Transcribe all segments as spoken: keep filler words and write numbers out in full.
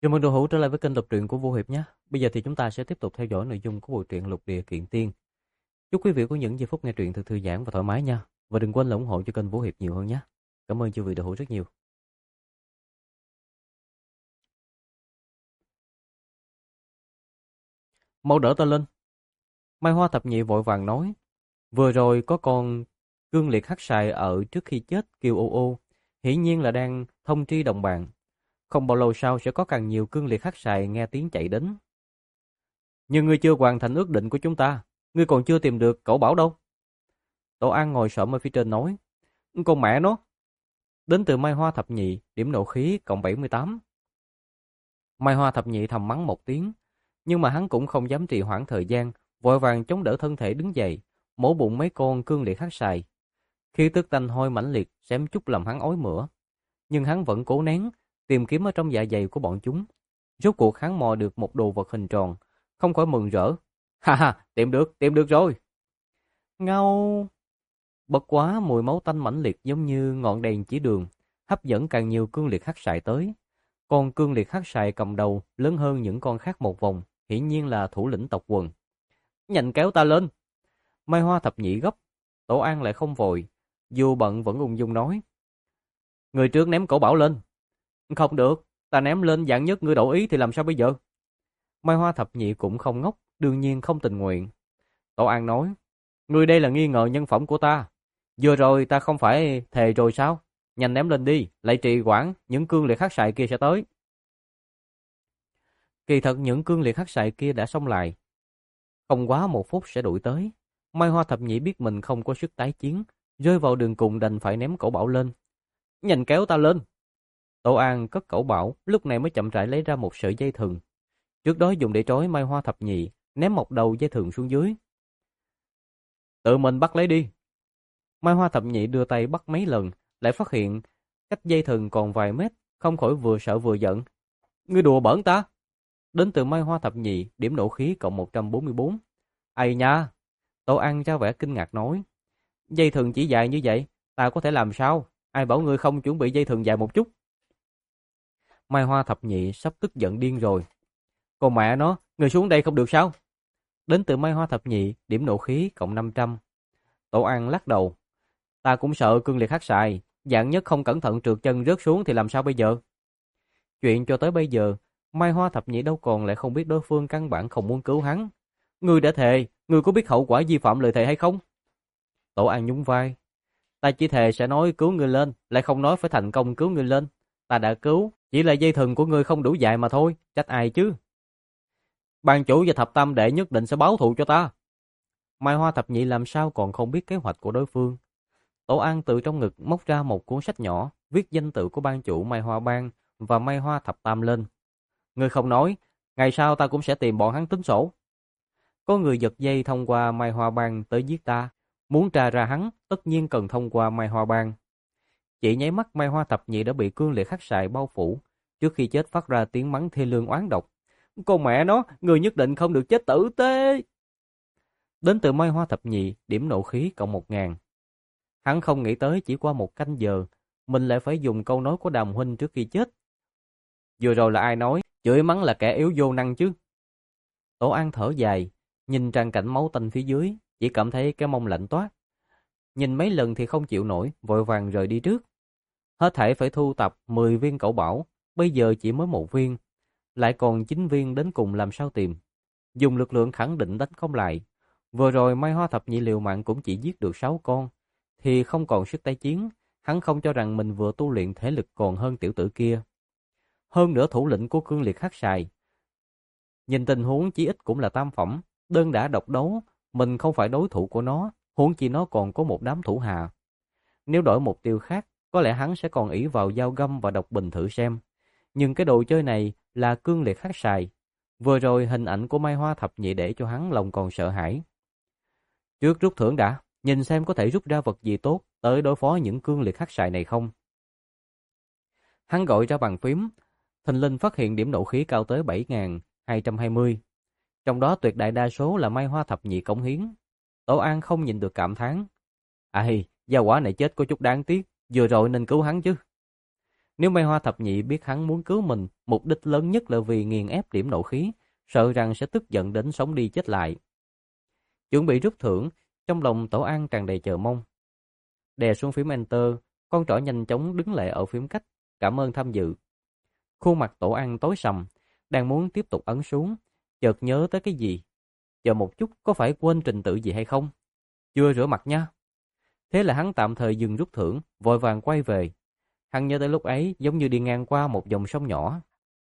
Chào mừng đồ hữu trở lại với kênh đọc truyện của Vô Hiệp nhé. Bây giờ thì chúng ta sẽ tiếp tục theo dõi nội dung của bộ truyện Lục Địa Kiện Tiên. Chúc quý vị có những giây phút nghe truyện thật thư giãn và thoải mái nha. Và đừng quên là ủng hộ cho kênh Vô Hiệp nhiều hơn nhé. Cảm ơn chư vị đồ hữu rất nhiều. Mau đỡ ta lên. Mai Hoa Thập Nhị vội vàng nói. Vừa rồi có con cương liệt hắc xài ở trước khi chết kêu ô ô. Hiển nhiên là đang thông tri đồng bạn. Không bao lâu sau sẽ có càng nhiều cương liệt hắc xài nghe tiếng chạy đến. Nhưng ngươi chưa hoàn thành ước định của chúng ta. Ngươi còn chưa tìm được cẩu bảo đâu. Tổ An ngồi xổm ở phía trên nói. Con mẹ nó. Đến từ Mai Hoa Thập Nhị, điểm nộ khí cộng bảy mươi tám. Mai Hoa Thập Nhị thầm mắng một tiếng, nhưng mà hắn cũng không dám trì hoãn thời gian, vội vàng chống đỡ thân thể đứng dậy, mổ bụng mấy con cương liệt hắc xài. Khi tức tanh hôi mãnh liệt, xém chút làm hắn ói mửa. Nhưng hắn vẫn cố nén, tìm kiếm ở trong dạ dày của bọn chúng. Rốt cuộc hắn mò được một đồ vật hình tròn, không khỏi mừng rỡ. Ha ha, tìm được, tìm được rồi. Ngao. Bất quá mùi máu tanh mãnh liệt giống như ngọn đèn chỉ đường, hấp dẫn càng nhiều cương liệt hắc xài tới. Con cương liệt hắc xài cầm đầu lớn hơn những con khác một vòng, hiển nhiên là thủ lĩnh tộc quần. Nhanh kéo ta lên. Mai Hoa Thập Nhị gấp, Tổ An lại không vội, dù bận vẫn ung dung nói. Người trước ném cổ bảo lên. Không được, ta ném lên dạng nhất ngươi đổi ý thì làm sao bây giờ? Mai Hoa Thập Nhị cũng không ngốc, đương nhiên không tình nguyện. Tổ An nói, ngươi đây là nghi ngờ nhân phẩm của ta. Vừa rồi ta không phải thề rồi sao? Nhanh ném lên đi, lại trì hoãn, những cương liệt hắc xài kia sẽ tới. Kỳ thật những cương liệt hắc xài kia đã xông lại. Không quá một phút sẽ đuổi tới. Mai Hoa Thập Nhị biết mình không có sức tái chiến, rơi vào đường cùng đành phải ném cẩu bảo lên. Nhanh kéo ta lên. Tổ An cất cẩu bảo, lúc này mới chậm rãi lấy ra một sợi dây thừng. Trước đó dùng để trói Mai Hoa Thập Nhị, ném một đầu dây thừng xuống dưới. Tự mình bắt lấy đi. Mai Hoa Thập Nhị đưa tay bắt mấy lần, lại phát hiện cách dây thừng còn vài mét, không khỏi vừa sợ vừa giận. Ngươi đùa bỡn ta. Đến từ Mai Hoa Thập Nhị, điểm nộ khí cộng một trăm bốn mươi bốn. Ây nha. Tổ An ra vẻ kinh ngạc nói. Dây thừng chỉ dài như vậy, ta có thể làm sao? Ai bảo ngươi không chuẩn bị dây thừng dài một chút? Mai Hoa Thập Nhị sắp tức giận điên rồi. Còn mẹ nó, ngươi xuống đây không được sao? Đến từ Mai Hoa Thập Nhị, điểm nộ khí cộng năm trăm. Tổ An lắc đầu. Ta cũng sợ cương liệt hắc xài, dạng nhất không cẩn thận trượt chân rớt xuống thì làm sao bây giờ? Chuyện cho tới bây giờ, Mai Hoa Thập Nhị đâu còn lại không biết đối phương căn bản không muốn cứu hắn. Ngươi đã thề, ngươi có biết hậu quả vi phạm lời thề hay không? Tổ An nhún vai. Ta chỉ thề sẽ nói cứu ngươi lên, lại không nói phải thành công cứu ngươi lên. Ta đã cứu, chỉ là dây thừng của ngươi không đủ dài mà thôi, trách ai chứ? Ban chủ và thập tam đệ nhất định sẽ báo thù cho ta. Mai Hoa Thập Nhị làm sao còn không biết kế hoạch của đối phương. Tổ An từ trong ngực móc ra một cuốn sách nhỏ, viết danh tự của ban chủ Mai Hoa Bang và Mai Hoa Thập Tam lên. Ngươi không nói, ngày sau ta cũng sẽ tìm bọn hắn tính sổ. Có người giật dây thông qua Mai Hoa Bang tới giết ta, muốn tra ra hắn, tất nhiên cần thông qua Mai Hoa Bang. Chỉ nháy mắt Mai Hoa Thập Nhị đã bị cương liệt hắc xài bao phủ, trước khi chết phát ra tiếng mắng thê lương oán độc. Con mẹ nó, người nhất định không được chết tử tế. Đến từ Mai Hoa Thập Nhị, điểm nộ khí cộng một ngàn. Hắn không nghĩ tới chỉ qua một canh giờ, mình lại phải dùng câu nói của Đàm huynh trước khi chết. Vừa rồi là ai nói, chửi mắng là kẻ yếu vô năng chứ? Tổ An thở dài, nhìn trang cảnh máu tanh phía dưới, chỉ cảm thấy cái mông lạnh toát. Nhìn mấy lần thì không chịu nổi, vội vàng rời đi trước. Hết thảy phải thu tập mười viên cẩu bảo, bây giờ chỉ mới một viên, lại còn chín viên đến cùng làm sao tìm. Dùng lực lượng khẳng định đánh không lại. Vừa rồi Mai Hoa Thập Nhị liều mạng cũng chỉ giết được sáu con, thì không còn sức tái chiến, hắn không cho rằng mình vừa tu luyện thể lực còn hơn tiểu tử kia. Hơn nữa thủ lĩnh của cương liệt hắc xài. Nhìn tình huống chí ít cũng là tam phẩm, đơn đã độc đấu, mình không phải đối thủ của nó, huống chi nó còn có một đám thủ hạ. Nếu đổi mục tiêu khác, có lẽ hắn sẽ còn ỷ vào dao găm và độc bình thử xem. Nhưng cái đồ chơi này là cương liệt hắc xài. Vừa rồi hình ảnh của Mai Hoa Thập Nhị để cho hắn lòng còn sợ hãi. Trước rút thưởng đã, nhìn xem có thể rút ra vật gì tốt tới đối phó những cương liệt hắc xài này không. Hắn gọi ra bàn phím, thình lình phát hiện điểm nộ khí cao tới bảy nghìn hai trăm hai mươi. Trong đó tuyệt đại đa số là Mai Hoa Thập Nhị cống hiến. Tổ An không nhìn được cảm thán. À hi, gia quả này chết có chút đáng tiếc, vừa rồi nên cứu hắn chứ. Nếu Mai Hoa thập nhị biết hắn muốn cứu mình, mục đích lớn nhất là vì nghiền ép điểm nộ khí, sợ rằng sẽ tức giận đến sống đi chết lại. Chuẩn bị rút thưởng, trong lòng Tổ An tràn đầy chờ mong. Đè xuống phím Enter, con trỏ nhanh chóng đứng lại ở phím cách, cảm ơn tham dự. Khuôn mặt Tổ An tối sầm, đang muốn tiếp tục ấn xuống, chợt nhớ tới cái gì. Chờ một chút, có phải quên trình tự gì hay không? Chưa rửa mặt nha. Thế là hắn tạm thời dừng rút thưởng, vội vàng quay về. Hắn nhớ tới lúc ấy giống như đi ngang qua một dòng sông nhỏ.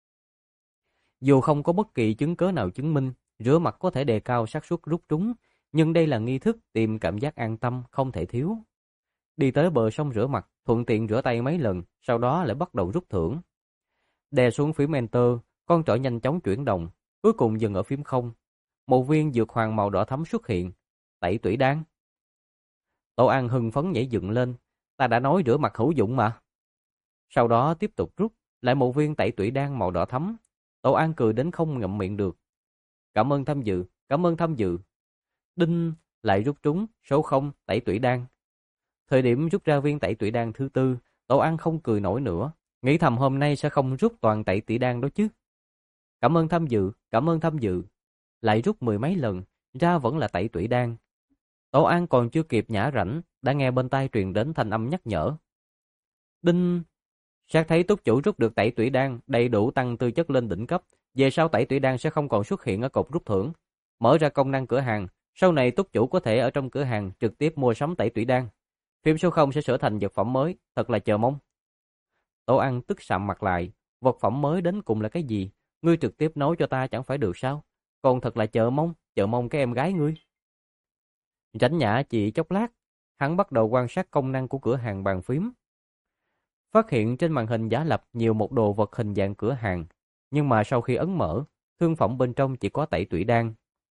Dù không có bất kỳ chứng cớ nào chứng minh rửa mặt có thể đề cao xác suất rút trúng, nhưng đây là nghi thức tìm cảm giác an tâm không thể thiếu. Đi tới bờ sông rửa mặt, thuận tiện rửa tay mấy lần, sau đó lại bắt đầu rút thưởng. Đè xuống phím Enter, con trỏ nhanh chóng chuyển động, cuối cùng dừng ở phím không. Một viên dược hoàng màu đỏ thắm xuất hiện. Tẩy tủy đan. Tổ An hưng phấn nhảy dựng lên. Ta đã nói rửa mặt hữu dụng mà. Sau đó tiếp tục rút, lại một viên tẩy tủy đan màu đỏ thắm. Tổ An cười đến không ngậm miệng được. Cảm ơn tham dự, cảm ơn tham dự. Đinh, lại rút trúng, số không, tẩy tủy đan. Thời điểm rút ra viên tẩy tủy đan thứ tư, Tổ An không cười nổi nữa. Nghĩ thầm hôm nay sẽ không rút toàn tẩy tủy đan đó chứ. Cảm ơn tham dự, cảm ơn tham dự. Lại rút mười mấy lần, ra vẫn là tẩy tủy đan. Tổ An còn chưa kịp nhả rảnh, đã nghe bên tai truyền đến thanh âm nhắc nhở. Đinh! Sát thấy túc chủ rút được tẩy tủy đan, đầy đủ tăng tư chất lên đỉnh cấp. Về sau tẩy tủy đan sẽ không còn xuất hiện ở cột rút thưởng. Mở ra công năng cửa hàng, sau này túc chủ có thể ở trong cửa hàng trực tiếp mua sắm tẩy tủy đan. Phím số không sẽ sửa thành vật phẩm mới, thật là chờ mong. Tổ An tức sạm mặt lại, vật phẩm mới đến cùng là cái gì? Ngươi trực tiếp nói cho ta chẳng phải được sao? Còn thật là chờ mong, chờ mong cái em gái ngươi. Rảnh nhã chỉ chốc lát, hắn bắt đầu quan sát công năng của cửa hàng bàn phím. Phát hiện trên màn hình giả lập nhiều một đồ vật hình dạng cửa hàng, nhưng mà sau khi ấn mở, thương phẩm bên trong chỉ có tẩy tủy đan.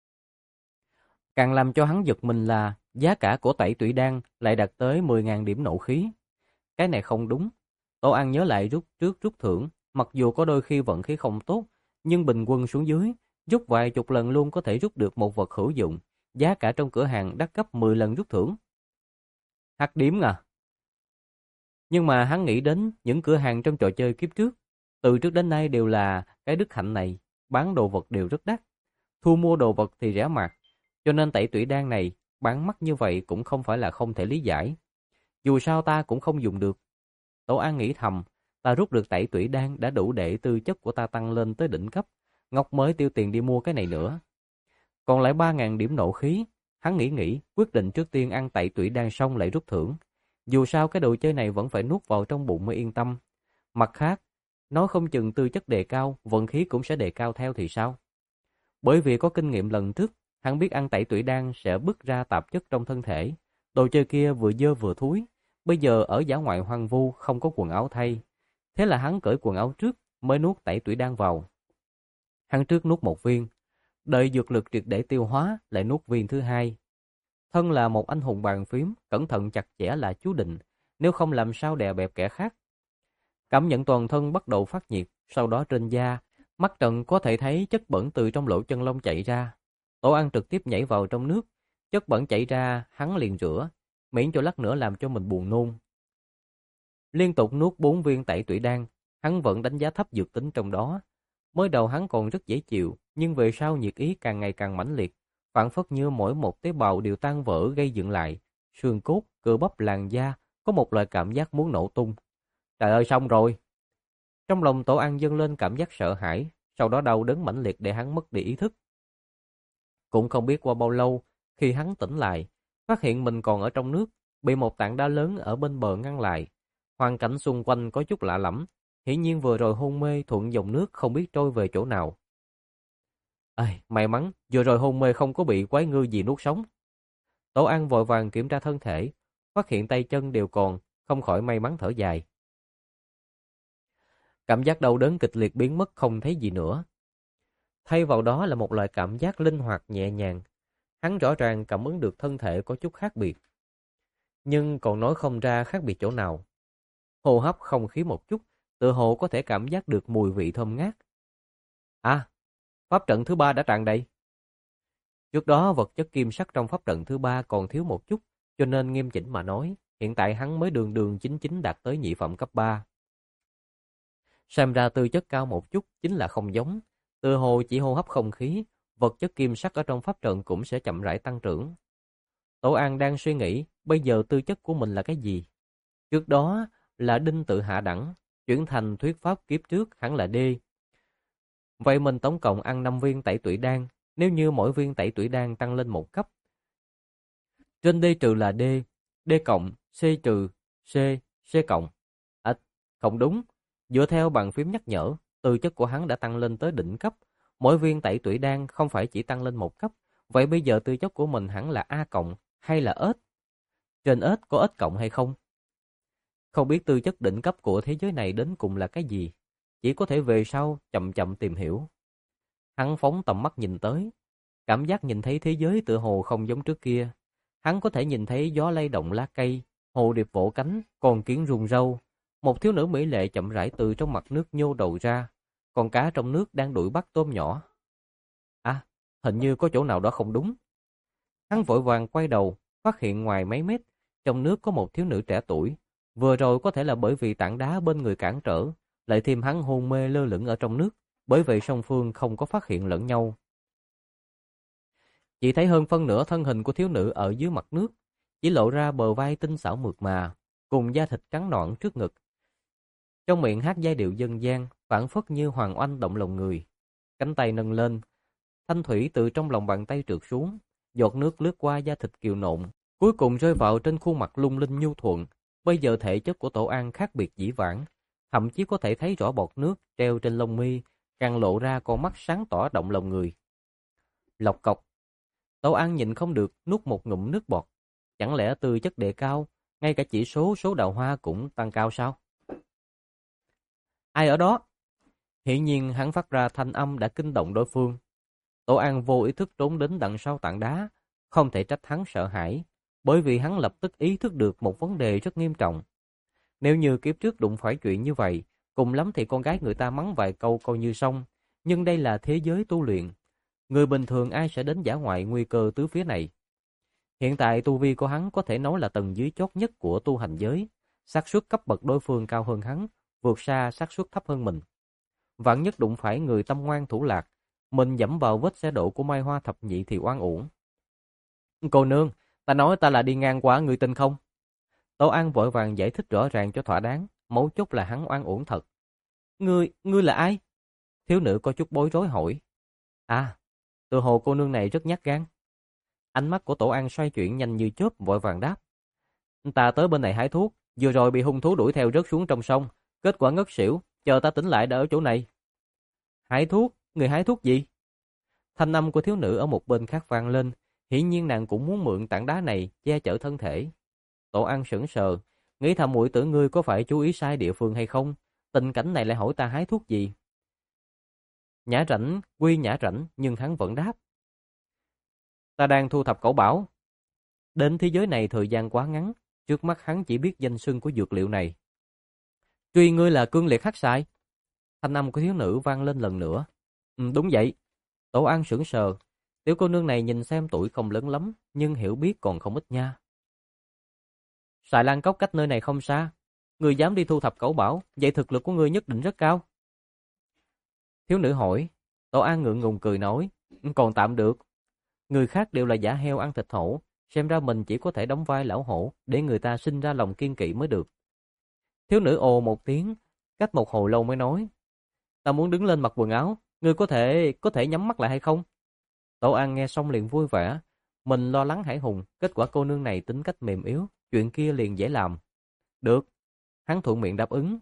Càng làm cho hắn giật mình là giá cả của tẩy tủy đan lại đạt tới mười nghìn điểm nộ khí. Cái này không đúng. Tổ An nhớ lại rút trước rút thưởng, mặc dù có đôi khi vận khí không tốt, nhưng bình quân xuống dưới, rút vài chục lần luôn có thể rút được một vật hữu dụng. Giá cả trong cửa hàng đắt gấp mười lần rút thưởng. Hắc điếm à? Nhưng mà hắn nghĩ đến những cửa hàng trong trò chơi kiếp trước. Từ trước đến nay đều là cái đức hạnh này, bán đồ vật đều rất đắt. Thu mua đồ vật thì rẻ mạt, cho nên tẩy tủy đan này bán mắc như vậy cũng không phải là không thể lý giải. Dù sao ta cũng không dùng được. Tổ An nghĩ thầm, ta rút được tẩy tủy đan đã đủ để tư chất của ta tăng lên tới đỉnh cấp. Ngọc mới tiêu tiền đi mua cái này nữa. Còn lại ba nghìn điểm nộ khí, hắn nghĩ nghĩ, quyết định trước tiên ăn tẩy tủy đan xong lại rút thưởng. Dù sao cái đồ chơi này vẫn phải nuốt vào trong bụng mới yên tâm. Mặt khác, nói không chừng tư chất đề cao, vận khí cũng sẽ đề cao theo thì sao? Bởi vì có kinh nghiệm lần trước, hắn biết ăn tẩy tủy đan sẽ bứt ra tạp chất trong thân thể. Đồ chơi kia vừa dơ vừa thúi, bây giờ ở dã ngoại hoang vu không có quần áo thay. Thế là hắn cởi quần áo trước mới nuốt tẩy tủy đan vào. Hắn trước nuốt một viên, đợi dược lực triệt để tiêu hóa lại nuốt viên thứ hai. Thân là một anh hùng bàn phím, cẩn thận chặt chẽ là chú định, nếu không làm sao đè bẹp kẻ khác. Cảm nhận toàn thân bắt đầu phát nhiệt, sau đó trên da, mắt trần có thể thấy chất bẩn từ trong lỗ chân lông chạy ra. Tổ An trực tiếp nhảy vào trong nước, chất bẩn chảy ra, hắn liền rửa, miễn cho lát nữa làm cho mình buồn nôn. Liên tục nuốt bốn viên tẩy tủy đan, hắn vẫn đánh giá thấp dược tính trong đó. Mới đầu hắn còn rất dễ chịu, nhưng về sau nhiệt ý càng ngày càng mãnh liệt, phảng phất như mỗi một tế bào đều tan vỡ gây dựng lại, xương cốt, cơ bắp làn da có một loại cảm giác muốn nổ tung. Trời ơi, xong rồi. Trong lòng Tổ An dâng lên cảm giác sợ hãi, sau đó đau đớn mãnh liệt để hắn mất đi ý thức. Cũng không biết qua bao lâu, khi hắn tỉnh lại, phát hiện mình còn ở trong nước, bị một tảng đá lớn ở bên bờ ngăn lại. Hoàn cảnh xung quanh có chút lạ lẫm, hiển nhiên vừa rồi hôn mê thuận dòng nước không biết trôi về chỗ nào. Ai, may mắn, vừa rồi hôn mê không có bị quái ngư gì nuốt sống. Tổ An vội vàng kiểm tra thân thể, phát hiện tay chân đều còn, không khỏi may mắn thở dài. Cảm giác đau đớn kịch liệt biến mất không thấy gì nữa. Thay vào đó là một loại cảm giác linh hoạt nhẹ nhàng. Hắn rõ ràng cảm ứng được thân thể có chút khác biệt. Nhưng còn nói không ra khác biệt chỗ nào. Hô hấp không khí một chút, tự hồ có thể cảm giác được mùi vị thơm ngát. À, pháp trận thứ ba đã tràn đầy. Trước đó vật chất kim sắc trong pháp trận thứ ba còn thiếu một chút, cho nên nghiêm chỉnh mà nói, hiện tại hắn mới đường đường chính chính đạt tới nhị phẩm cấp ba. Xem ra tư chất cao một chút chính là không giống. Từ hồ chỉ hô hấp không khí, vật chất kim sắc ở trong pháp trận cũng sẽ chậm rãi tăng trưởng. Tổ An đang suy nghĩ, bây giờ tư chất của mình là cái gì? Trước đó là đinh tự hạ đẳng, chuyển thành thuyết pháp kiếp trước hẳn là D. Vậy mình tổng cộng ăn năm viên tẩy tủy đan, nếu như mỗi viên tẩy tủy đan tăng lên một cấp. Trên D trừ là D, D cộng, C trừ, C, C cộng. À, không đúng, dựa theo bàn phím nhắc nhở, tư chất của hắn đã tăng lên tới đỉnh cấp. Mỗi viên tẩy tủy đan không phải chỉ tăng lên một cấp, vậy bây giờ tư chất của mình hẳn là A cộng hay là ếch? Trên ếch có ếch cộng hay không? Không biết tư chất đỉnh cấp của thế giới này đến cùng là cái gì, chỉ có thể về sau chậm chậm tìm hiểu. Hắn phóng tầm mắt nhìn tới, cảm giác nhìn thấy thế giới tựa hồ không giống trước kia. Hắn có thể nhìn thấy gió lay động lá cây, hồ điệp vỗ cánh, con kiến rung râu. Một thiếu nữ mỹ lệ chậm rãi từ trong mặt nước nhô đầu ra, con cá trong nước đang đuổi bắt tôm nhỏ. À, hình như có chỗ nào đó không đúng. Hắn vội vàng quay đầu, phát hiện ngoài mấy mét, trong nước có một thiếu nữ trẻ tuổi. Vừa rồi có thể là bởi vì tảng đá bên người cản trở, lại thêm hắn hôn mê lơ lửng ở trong nước, bởi vậy song phương không có phát hiện lẫn nhau. Chỉ thấy hơn phân nửa thân hình của thiếu nữ ở dưới mặt nước, chỉ lộ ra bờ vai tinh xảo mượt mà, cùng da thịt trắng nõn trước ngực. Trong miệng hát giai điệu dân gian, phảng phất như hoàng oanh động lòng người. Cánh tay nâng lên, thanh thủy từ trong lòng bàn tay trượt xuống, giọt nước lướt qua da thịt kiều nộn, cuối cùng rơi vào trên khuôn mặt lung linh nhu thuận. Bây giờ thể chất của Tổ An khác biệt dĩ vãng, thậm chí có thể thấy rõ bọt nước treo trên lông mi, càng lộ ra con mắt sáng tỏ động lòng người. Lộc cộc, Tổ An nhịn không được nuốt một ngụm nước bọt. Chẳng lẽ tư chất đề cao, ngay cả chỉ số số đào hoa cũng tăng cao sao? Ai ở đó? Hiển nhiên hắn phát ra thanh âm đã kinh động đối phương. Tổ An vô ý thức trốn đến đằng sau tảng đá, không thể trách hắn sợ hãi, bởi vì hắn lập tức ý thức được một vấn đề rất nghiêm trọng. Nếu như kiếp trước đụng phải chuyện như vậy, cùng lắm thì con gái người ta mắng vài câu coi như xong, nhưng đây là thế giới tu luyện. Người bình thường ai sẽ đến dã ngoại nguy cơ tứ phía này. Hiện tại tu vi của hắn có thể nói là tầng dưới chót nhất của tu hành giới, xác suất cấp bậc đối phương cao hơn hắn, vượt xa xác suất thấp hơn mình. Vạn nhất đụng phải người tâm ngoan thủ lạc, mình dẫm vào vết xe đổ của Mai Hoa thập nhị thì oan uổng. Cô nương, ta nói ta là đi ngang qua, người tin không? Tổ An vội vàng giải thích rõ ràng cho thỏa đáng, mấu chốt là hắn oan uổng thật. Ngươi, ngươi là ai? Thiếu nữ có chút bối rối hỏi. À, tự hồ cô nương này rất nhát gan. Ánh mắt của Tổ An xoay chuyển nhanh như chớp, vội vàng đáp. Ta tới bên này hái thuốc, vừa rồi bị hung thú đuổi theo rớt xuống trong sông, kết quả ngất xỉu, chờ ta tỉnh lại đã ở chỗ này. Hái thuốc? Người hái thuốc gì? Thanh âm của thiếu nữ ở một bên khác vang lên, hiển nhiên nàng cũng muốn mượn tảng đá này che chở thân thể. Tổ An sững sờ, nghĩ thầm muội tử ngươi có phải chú ý sai địa phương hay không? Tình cảnh này lại hỏi ta hái thuốc gì? Nhã rảnh, quy nhã rảnh, nhưng hắn vẫn đáp. Ta đang thu thập cẩu bảo. Đến thế giới này thời gian quá ngắn, trước mắt hắn chỉ biết danh xưng của dược liệu này. Truy ngươi là cương liệt hắc xài. Thanh âm của thiếu nữ vang lên lần nữa. Ừ, đúng vậy. Tổ An sững sờ. Tiểu cô nương này nhìn xem tuổi không lớn lắm, nhưng hiểu biết còn không ít nha. Sài Lan Cốc cách nơi này không xa. Ngươi dám đi thu thập cẩu bảo, vậy thực lực của ngươi nhất định rất cao. Thiếu nữ hỏi. Tổ An ngượng ngùng cười nói. Còn tạm được. Người khác đều là giả heo ăn thịt hổ, xem ra mình chỉ có thể đóng vai lão hổ để người ta sinh ra lòng kiên kỵ mới được. Thiếu nữ ồ một tiếng, cách một hồi lâu mới nói. Ta muốn đứng lên mặc quần áo, ngươi có thể có thể nhắm mắt lại hay không? Tổ An nghe xong liền vui vẻ, mình lo lắng hãi hùng, kết quả cô nương này tính cách mềm yếu, chuyện kia liền dễ làm. Được, hắn thuận miệng đáp ứng.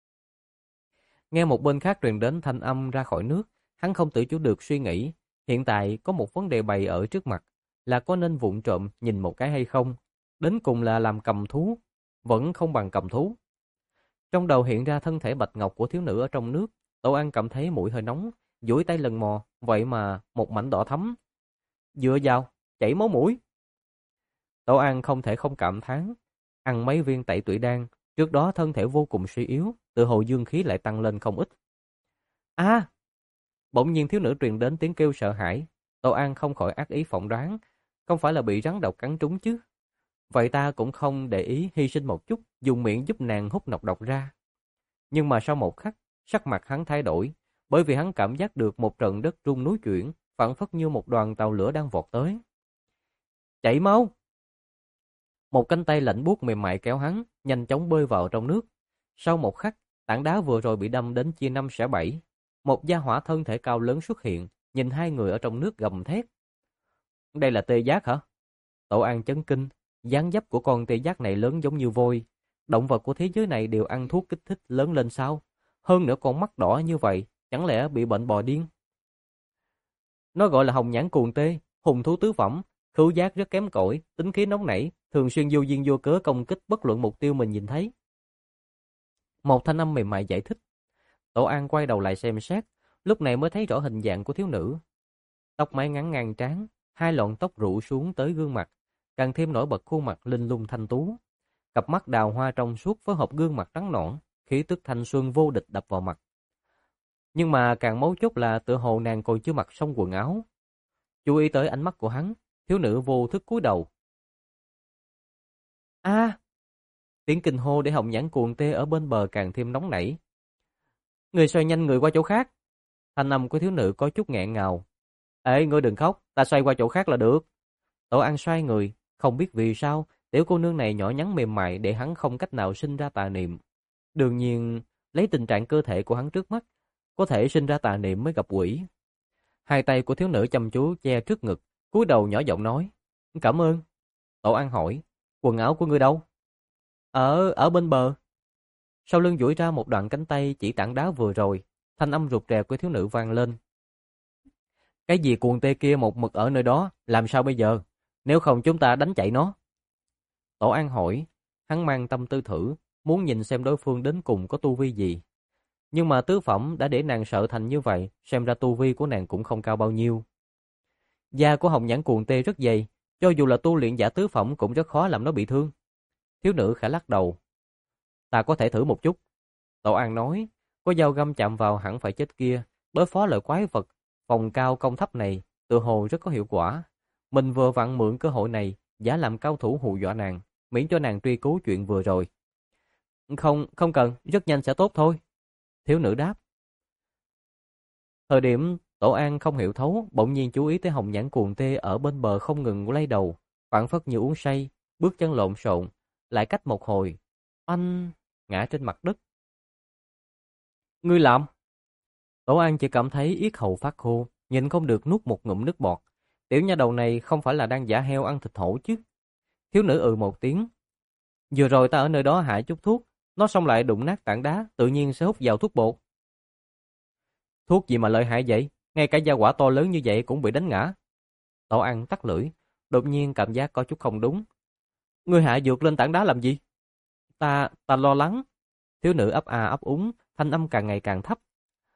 Nghe một bên khác truyền đến thanh âm ra khỏi nước, hắn không tự chủ được suy nghĩ, hiện tại có một vấn đề bày ở trước mặt, là có nên vụng trộm nhìn một cái hay không, đến cùng là làm cầm thú, vẫn không bằng cầm thú. Trong đầu hiện ra thân thể bạch ngọc của thiếu nữ ở trong nước, Tổ An cảm thấy mũi hơi nóng, duỗi tay lần mò, vậy mà một mảnh đỏ thắm. Dựa vào, chảy máu mũi. Tổ An không thể không cảm thán, ăn mấy viên tẩy tủy đan, trước đó thân thể vô cùng suy yếu, tự hồ dương khí lại tăng lên không ít. A! Bỗng nhiên thiếu nữ truyền đến tiếng kêu sợ hãi, Tổ An không khỏi ác ý phỏng đoán, không phải là bị rắn độc cắn trúng chứ. Vậy ta cũng không để ý hy sinh một chút, dùng miệng giúp nàng hút nọc độc ra. Nhưng mà sau một khắc, Sắc mặt hắn thay đổi, bởi vì hắn cảm giác được một trận đất rung núi chuyển, phảng phất như một đoàn tàu lửa đang vọt tới. Chạy mau! Một cánh tay lạnh buốt mềm mại kéo hắn, nhanh chóng bơi vào trong nước. Sau một khắc, tảng đá vừa rồi bị đâm đến chia năm xẻ bảy. Một gia hỏa thân thể cao lớn xuất hiện, nhìn hai người ở trong nước gầm thét. Đây là tê giác hả? Tổ An chấn kinh, dáng dấp của con tê giác này lớn giống như voi. Động vật của thế giới này đều ăn thuốc kích thích lớn lên sao? Hơn nữa con mắt đỏ như vậy, chẳng lẽ bị bệnh bò điên? Nó gọi là hồng nhãn cuồng tê, hùng thú tứ phẩm, khứu giác rất kém cỏi, tính khí nóng nảy, thường xuyên vô duyên vô cớ công kích bất luận mục tiêu mình nhìn thấy. Một thanh âm mềm mại giải thích. Tổ An quay đầu lại xem xét, lúc này mới thấy rõ hình dạng của thiếu nữ. Tóc mái ngắn ngang trán, hai lọn tóc rủ xuống tới gương mặt, càng thêm nổi bật khuôn mặt linh lung thanh tú. Cặp mắt đào hoa trong suốt phối hợp gương mặt trắng nõn, khí tức thanh xuân vô địch đập vào mặt. Nhưng mà càng mấu chốt là tựa hồ nàng còn chưa mặc xong quần áo. Chú ý tới ánh mắt của hắn, thiếu nữ vô thức cúi đầu. A! Tiếng kinh hô để hồng nhãn cuồng tê ở bên bờ càng thêm nóng nảy. Người xoay nhanh người qua chỗ khác. Thanh âm của thiếu nữ có chút nghẹn ngào. Ê, ngươi đừng khóc, ta xoay qua chỗ khác là được. Tổ An xoay người, không biết vì sao, tiểu cô nương này nhỏ nhắn mềm mại để hắn không cách nào sinh ra tà niệm. Đương nhiên, lấy tình trạng cơ thể của hắn trước mắt, có thể sinh ra tà niệm mới gặp quỷ. Hai tay của thiếu nữ chăm chú che trước ngực, cúi đầu nhỏ giọng nói. Cảm ơn. Tổ An hỏi, quần áo của ngươi đâu? Ở, ở bên bờ. Sau lưng duỗi ra một đoạn cánh tay chỉ tảng đá vừa rồi, thanh âm rụt rè của thiếu nữ vang lên. Cái gì cuồng tê kia một mực ở nơi đó, làm sao bây giờ? Nếu không chúng ta đánh chạy nó. Tổ An hỏi, hắn mang tâm tư thử, muốn nhìn xem đối phương đến cùng có tu vi gì. Nhưng mà tứ phẩm đã để nàng sợ thành như vậy, xem ra tu vi của nàng cũng không cao bao nhiêu. Da của hồng nhãn cuồng tê rất dày, cho dù là tu luyện giả tứ phẩm cũng rất khó làm nó bị thương. Thiếu nữ khẽ lắc đầu. Ta có thể thử một chút. Tổ An nói, có dao găm chạm vào hẳn phải chết kia, đối phó loại quái vật, phòng cao công thấp này, tự hồ rất có hiệu quả. Mình vừa vặn mượn cơ hội này, giả làm cao thủ hù dọa nàng, miễn cho nàng truy cứu chuyện vừa rồi. Không, không cần, rất nhanh sẽ tốt thôi. Thiếu nữ đáp. Thời điểm Tổ An không hiểu thấu, bỗng nhiên chú ý tới hồng nhãn cuồng tê ở bên bờ không ngừng lay đầu, phảng phất như uống say, bước chân lộn xộn, lại cách một hồi, anh ngã trên mặt đất. Ngươi làm? Tổ An chỉ cảm thấy yết hầu phát khô, nhìn không được nuốt một ngụm nước bọt. Tiểu nha đầu này không phải là đang giả heo ăn thịt hổ chứ? Thiếu nữ ừ một tiếng. Vừa rồi ta ở nơi đó hạ chút thuốc, nó xong lại đụng nát tảng đá, tự nhiên sẽ hút vào thuốc bột. Thuốc gì mà lợi hại vậy? Ngay cả gia quả to lớn như vậy cũng bị đánh ngã. Tổ An tắt lưỡi, đột nhiên cảm giác có chút không đúng. Ngươi hạ dược lên tảng đá làm gì? Ta, ta lo lắng. Thiếu nữ ấp a ấp úng, thanh âm càng ngày càng thấp.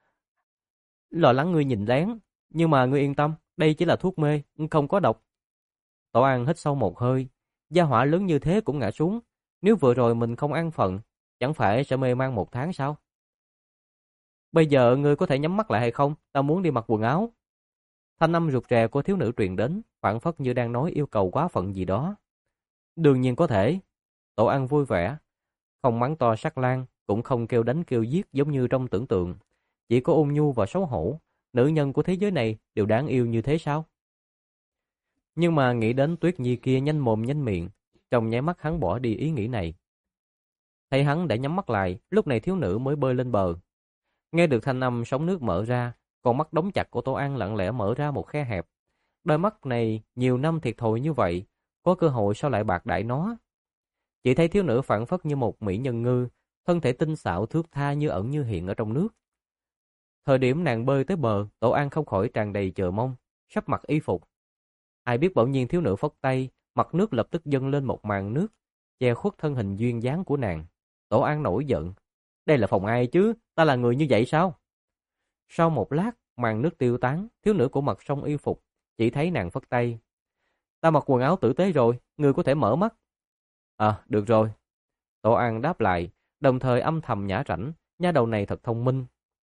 Lo lắng ngươi nhìn lén, nhưng mà ngươi yên tâm, đây chỉ là thuốc mê, không có độc. Tổ An hít sâu một hơi, gia hỏa lớn như thế cũng ngã xuống, nếu vừa rồi mình không ăn phận, chẳng phải sẽ mê man một tháng sao? Bây giờ ngươi có thể nhắm mắt lại hay không? Ta muốn đi mặc quần áo. Thanh âm rụt rè của thiếu nữ truyền đến, phảng phất như đang nói yêu cầu quá phận gì đó. Đương nhiên có thể. Tổ An vui vẻ, không mắng to sắc lang, cũng không kêu đánh kêu giết giống như trong tưởng tượng. Chỉ có ôn nhu và xấu hổ, nữ nhân của thế giới này đều đáng yêu như thế sao? Nhưng mà nghĩ đến Tuyết Nhi kia nhanh mồm nhanh miệng, trong nháy mắt hắn bỏ đi ý nghĩ này. Thấy hắn đã nhắm mắt lại, lúc này thiếu nữ mới bơi lên bờ. Nghe được thanh âm sóng nước mở ra, con mắt đóng chặt của Tổ An lặng lẽ mở ra một khe hẹp. Đôi mắt này nhiều năm thiệt thòi như vậy, có cơ hội sao lại bạc đãi nó? Chỉ thấy thiếu nữ phảng phất như một mỹ nhân ngư, thân thể tinh xảo thướt tha như ẩn như hiện ở trong nước. Thời điểm nàng bơi tới bờ, Tổ An không khỏi tràn đầy chờ mong, sắp mặc y phục. Ai biết bỗng nhiên thiếu nữ phất tay, mặt nước lập tức dâng lên một màn nước, che khuất thân hình duyên dáng của nàng. Tổ An nổi giận. Đây là phòng ai chứ? Ta là người như vậy sao? Sau một lát, màn nước tiêu tán, thiếu nữ của mặc xong y phục, chỉ thấy nàng phất tay. Ta mặc quần áo tử tế rồi, người có thể mở mắt. À, được rồi. Tổ An đáp lại, đồng thời âm thầm nhả rảnh, nha đầu này thật thông minh.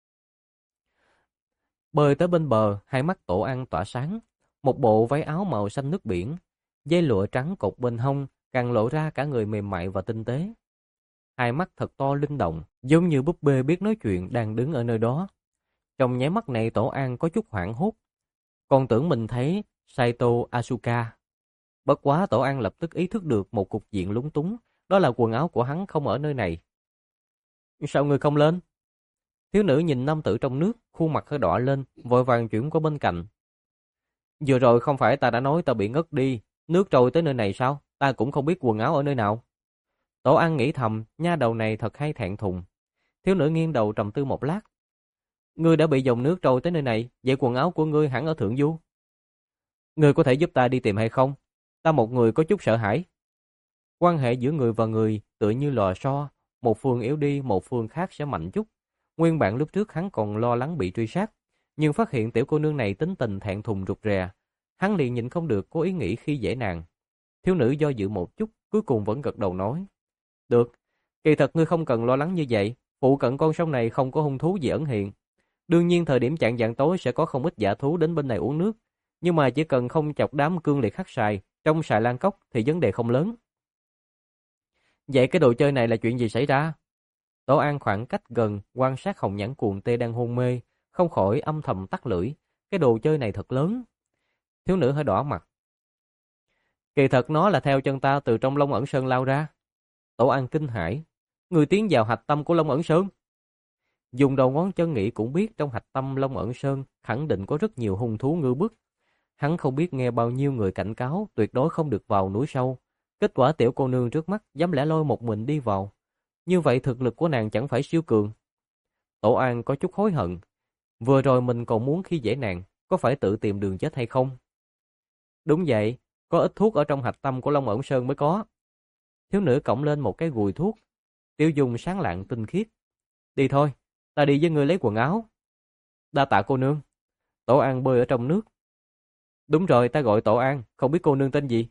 Bơi tới bên bờ, hai mắt Tổ An tỏa sáng, một bộ váy áo màu xanh nước biển, dây lụa trắng cột bên hông, càng lộ ra cả người mềm mại và tinh tế. hai mắt thật to linh động, giống như búp bê biết nói chuyện đang đứng ở nơi đó. Trong nháy mắt này Tổ An có chút hoảng hốt, còn tưởng mình thấy Saito Asuka. Bất quá Tổ An lập tức ý thức được một cục diện lúng túng, đó là quần áo của hắn không ở nơi này. Sao người không lên? Thiếu nữ nhìn nam tử trong nước, khuôn mặt hơi đỏ lên, vội vàng chuyển qua bên cạnh. Vừa rồi không phải ta đã nói ta bị ngất đi, nước trôi tới nơi này sao? Ta cũng không biết quần áo ở nơi nào. Tổ An nghĩ thầm, nha đầu này thật hay thẹn thùng. Thiếu nữ nghiêng đầu trầm tư một lát. Ngươi đã bị dòng nước trôi tới nơi này, vậy quần áo của ngươi hẳn ở thượng du. Ngươi có thể giúp ta đi tìm hay không? Ta một người có chút sợ hãi. Quan hệ giữa người và người tựa như lò xo, một phương yếu đi, một phương khác sẽ mạnh chút. Nguyên bản lúc trước hắn còn lo lắng bị truy sát, nhưng phát hiện tiểu cô nương này tính tình thẹn thùng rụt rè, hắn liền nhịn không được có ý nghĩ khi dễ nàng. Thiếu nữ do dự một chút, cuối cùng vẫn gật đầu nói: "Được, kỳ thật ngươi không cần lo lắng như vậy, phụ cận con sông này không có hung thú gì ẩn hiện. Đương nhiên thời điểm chạng vạng tối sẽ có không ít dã thú đến bên này uống nước, nhưng mà chỉ cần không chọc đám cương liệt hắc sài trong Sài Lan Cốc thì vấn đề không lớn." Vậy cái đồ chơi này là chuyện gì xảy ra? Tổ An khoảng cách gần quan sát hồng nhãn cuồng tê đang hôn mê, không khỏi âm thầm tắt lưỡi. Cái đồ chơi này thật lớn. Thiếu nữ hơi đỏ mặt. Kỳ thật nó là theo chân ta từ trong Long Ẩn Sơn lao ra. Tổ An kinh hãi. Người tiến vào hạch tâm của Long Ẩn Sơn. Dùng đầu ngón chân nghĩ cũng biết trong hạch tâm Long Ẩn Sơn khẳng định có rất nhiều hung thú ngư bức. Hắn không biết nghe bao nhiêu người cảnh cáo tuyệt đối không được vào núi sâu. Kết quả tiểu cô nương trước mắt dám lẻ loi một mình đi vào. Như vậy thực lực của nàng chẳng phải siêu cường. Tổ An có chút hối hận. Vừa rồi mình còn muốn khi dễ nàng, có phải tự tìm đường chết hay không? Đúng vậy, có ít thuốc ở trong hạch tâm của Long Ẩn Sơn mới có. Thiếu nữ cõng lên một cái gùi thuốc, tiêu dùng sáng lạng tinh khiết. Đi thôi, ta đi với ngươi lấy quần áo. Đa tạ cô nương. Tổ An bơi ở trong nước. Đúng rồi, ta gọi Tổ An, không biết cô nương tên gì?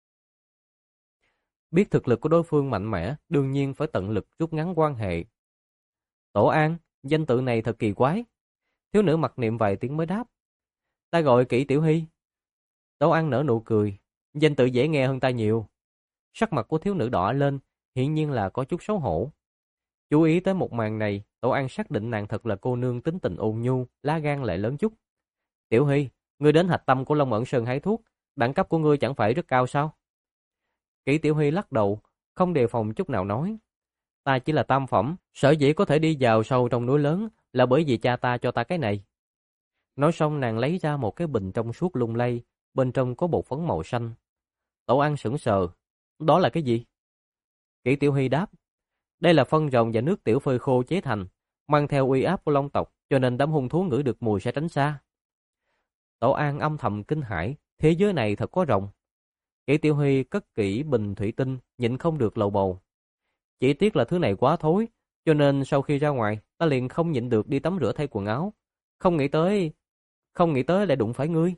Biết thực lực của đối phương mạnh mẽ, đương nhiên phải tận lực rút ngắn quan hệ. Tổ An, danh tự này thật kỳ quái. Thiếu nữ mặc niệm vài tiếng mới đáp. Ta gọi Kỷ Tiểu Hy. Tổ An nở nụ cười. Danh tự dễ nghe hơn ta nhiều. Sắc mặt của thiếu nữ đỏ lên, hiển nhiên là có chút xấu hổ. Chú ý tới một màn này, Tổ An xác định nàng thật là cô nương tính tình ôn nhu, lá gan lại lớn chút. Tiểu Hy, ngươi đến hạch tâm của Long Ẩn Sơn hái thuốc, đẳng cấp của ngươi chẳng phải rất cao sao? Kỷ Tiểu Hy lắc đầu, không đề phòng chút nào nói. Ta chỉ là tam phẩm, sở dĩ có thể đi vào sâu trong núi lớn là bởi vì cha ta cho ta cái này. Nói xong nàng lấy ra một cái bình trong suốt lung lay, bên trong có bột phấn màu xanh. Tổ An sững sờ, đó là cái gì? Kỷ Tiểu Hy đáp, đây là phân rồng và nước tiểu phơi khô chế thành, mang theo uy áp của long tộc, cho nên đám hung thú ngửi được mùi sẽ tránh xa. Tổ An âm thầm kinh hãi, thế giới này thật có rồng. Kỷ Tiểu Huy cất kỹ bình thủy tinh, nhịn không được lầu bầu. Chỉ tiếc là thứ này quá thối, cho nên sau khi ra ngoài, ta liền không nhịn được đi tắm rửa thay quần áo. Không nghĩ tới, không nghĩ tới lại đụng phải ngươi.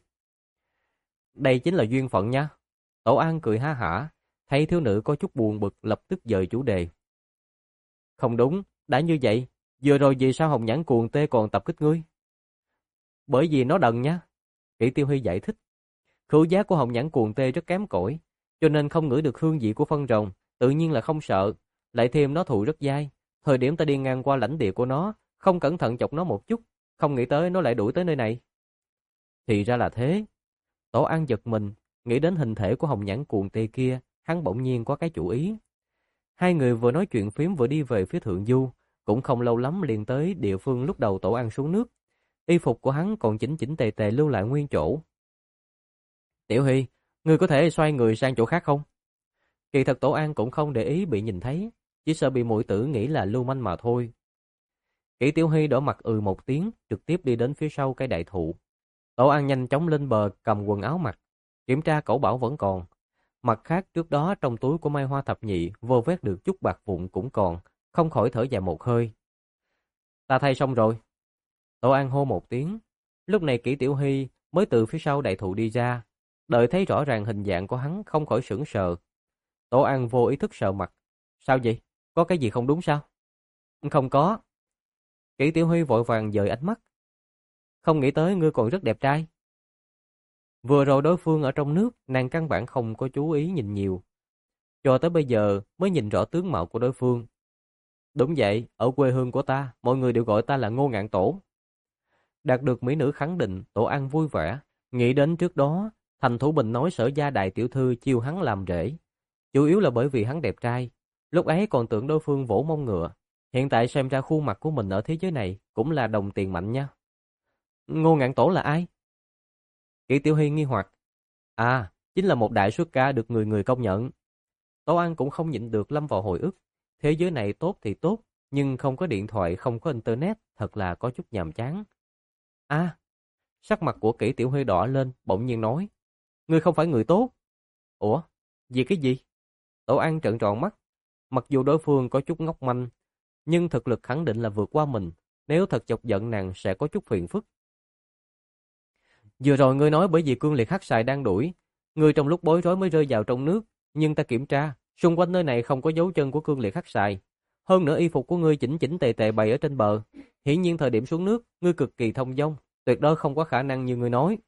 Đây chính là duyên phận nha. Tổ An cười ha hả, thấy thiếu nữ có chút buồn bực lập tức dời chủ đề. Không đúng, đã như vậy, vừa rồi vì sao hồng nhãn cuồng tê còn tập kích ngươi? Bởi vì nó đần nha. Kỷ Tiêu Huy giải thích. Khứu giác của hồng nhãn cuồng tê rất kém cỏi, cho nên không ngửi được hương vị của phân rồng, tự nhiên là không sợ. Lại thêm nó thụ rất dai. Thời điểm ta đi ngang qua lãnh địa của nó, không cẩn thận chọc nó một chút, không nghĩ tới nó lại đuổi tới nơi này. Thì ra là thế. Tổ An giật mình, nghĩ đến hình thể của hồng nhãn cuồng tê kia, hắn bỗng nhiên có cái chủ ý. Hai người vừa nói chuyện phím vừa đi về phía thượng du, cũng không lâu lắm liền tới địa phương lúc đầu Tổ An xuống nước. Y phục của hắn còn chỉnh chỉnh tề tề lưu lại nguyên chỗ. Tiểu Huy, ngươi có thể xoay người sang chỗ khác không? Kỳ thật Tổ An cũng không để ý bị nhìn thấy, chỉ sợ bị muội tử nghĩ là lưu manh mà thôi. Kỷ Tiểu Huy đỏ mặt ừ một tiếng, trực tiếp đi đến phía sau cây đại thụ. Tổ An nhanh chóng lên bờ cầm quần áo mặc, kiểm tra cẩu bảo vẫn còn. Mặt khác trước đó trong túi của Mai Hoa thập nhị vô vét được chút bạc vụn cũng còn, không khỏi thở dài một hơi. Ta thay xong rồi. Tổ An hô một tiếng. Lúc này Kỷ Tiểu Hy mới từ phía sau đại thụ đi ra, đợi thấy rõ ràng hình dạng của hắn không khỏi sững sờ. Tổ An vô ý thức sờ mặt. Sao vậy? Có cái gì không đúng sao? Không có. Kỷ Tiểu Hy vội vàng dời ánh mắt. Không nghĩ tới ngươi còn rất đẹp trai. Vừa rồi đối phương ở trong nước, nàng căn bản không có chú ý nhìn nhiều. Cho tới bây giờ mới nhìn rõ tướng mạo của đối phương. Đúng vậy, ở quê hương của ta, mọi người đều gọi ta là Ngô Ngạn Tổ. Đạt được mỹ nữ khẳng định, Tổ An vui vẻ, nghĩ đến trước đó, Thành Thủ Bình nói Sở gia đại tiểu thư chiêu hắn làm rể. Chủ yếu là bởi vì hắn đẹp trai, lúc ấy còn tưởng đối phương vỗ mông ngựa. Hiện tại xem ra khuôn mặt của mình ở thế giới này cũng là đồng tiền mạnh nha. Ngô Ngạn Tổ là ai? Kỷ Tiểu Hy nghi hoặc. À, chính là một đại xuất ca được người người công nhận. Tổ An cũng không nhịn được lâm vào hồi ức. Thế giới này tốt thì tốt, nhưng không có điện thoại, không có internet, thật là có chút nhàm chán. À, sắc mặt của Kỷ Tiểu Huy đỏ lên, bỗng nhiên nói. Ngươi không phải người tốt. Ủa, vì cái gì? Tổ An trợn tròn mắt. Mặc dù đối phương có chút ngốc manh, nhưng thực lực khẳng định là vượt qua mình. Nếu thật chọc giận nàng sẽ có chút phiền phức. Vừa rồi ngươi nói bởi vì cương liệt hắc xài đang đuổi, ngươi trong lúc bối rối mới rơi vào trong nước, nhưng ta kiểm tra, xung quanh nơi này không có dấu chân của cương liệt hắc xài. Hơn nữa y phục của ngươi chỉnh chỉnh tề tề bày ở trên bờ, hiển nhiên thời điểm xuống nước, ngươi cực kỳ thông dong, tuyệt đối không có khả năng như ngươi nói.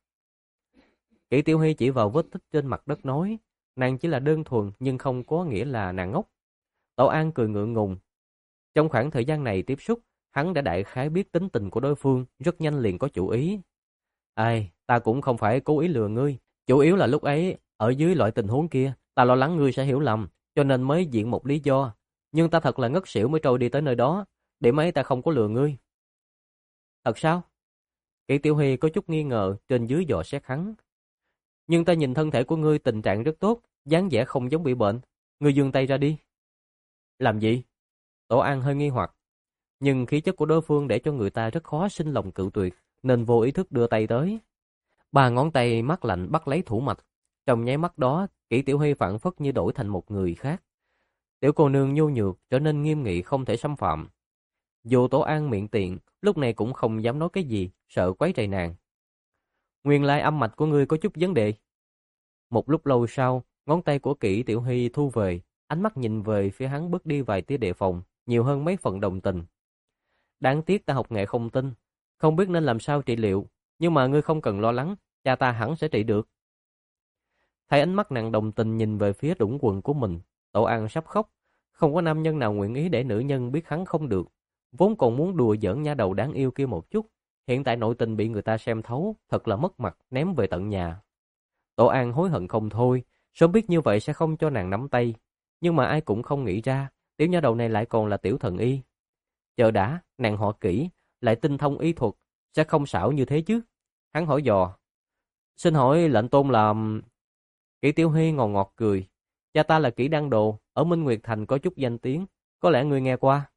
Kỷ Tiểu Hy chỉ vào vết tích trên mặt đất nói, nàng chỉ là đơn thuần nhưng không có nghĩa là nàng ngốc. Tổ An cười ngượng ngùng. Trong khoảng thời gian này tiếp xúc, hắn đã đại khái biết tính tình của đối phương, rất nhanh liền có chủ ý. Ai, ta cũng không phải cố ý lừa ngươi, chủ yếu là lúc ấy, ở dưới loại tình huống kia, ta lo lắng ngươi sẽ hiểu lầm, cho nên mới diện một lý do. Nhưng ta thật là ngất xỉu mới trôi đi tới nơi đó, để mấy ta không có lừa ngươi. Thật sao? Kỷ Tiểu Huy có chút nghi ngờ, trên dưới dò xét hắn. Nhưng ta nhìn thân thể của ngươi tình trạng rất tốt, dáng vẻ không giống bị bệnh. Ngươi giương tay ra đi. Làm gì? Tổ An hơi nghi hoặc. Nhưng khí chất của đối phương để cho người ta rất khó sinh lòng cự tuyệt, nên vô ý thức đưa tay tới. Ba ngón tay mát lạnh bắt lấy thủ mạch. Trong nháy mắt đó, Kỷ Tiểu Huy phảng phất như đổi thành một người khác. Tiểu cô nương nhu nhược trở nên nghiêm nghị không thể xâm phạm. Dù Tổ An miệng tiện, lúc này cũng không dám nói cái gì, sợ quấy rầy nàng. Nguyên lai âm mạch của ngươi có chút vấn đề. Một lúc lâu sau, ngón tay của Kỷ Tiểu Huy thu về, ánh mắt nhìn về phía hắn bước đi vài tia đề phòng, nhiều hơn mấy phần đồng tình. Đáng tiếc ta học nghệ không tinh, không biết nên làm sao trị liệu, nhưng mà ngươi không cần lo lắng, cha ta hẳn sẽ trị được. Thấy ánh mắt nàng đồng tình nhìn về phía đũng quần của mình, Tổ An sắp khóc, không có nam nhân nào nguyện ý để nữ nhân biết hắn không được, vốn còn muốn đùa giỡn nha đầu đáng yêu kia một chút, hiện tại nội tình bị người ta xem thấu, thật là mất mặt, ném về tận nhà. Tổ An hối hận không thôi, sớm biết như vậy sẽ không cho nàng nắm tay, nhưng mà ai cũng không nghĩ ra, tiểu nha đầu này lại còn là tiểu thần y. Chờ đã, nàng họ Kỷ, lại tinh thông y thuật, sẽ không xảo như thế chứ. Hắn hỏi dò. Xin hỏi lệnh tôn là... Kỷ Tiểu Huy ngọt ngọt cười. Cha ta là Kỷ Đăng Đồ, ở Minh Nguyệt Thành có chút danh tiếng, có lẽ ngươi nghe qua.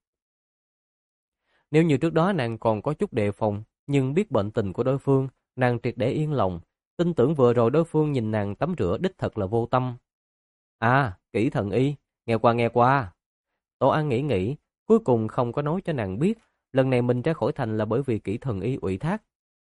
Nếu như trước đó nàng còn có chút đề phòng, nhưng biết bệnh tình của đối phương, nàng triệt để yên lòng, tin tưởng vừa rồi đối phương nhìn nàng tắm rửa đích thật là vô tâm. À, Kỷ thần y, nghe qua nghe qua. Tổ An nghĩ nghĩ, cuối cùng không có nói cho nàng biết, lần này mình ra khỏi thành là bởi vì Kỷ thần y ủy thác.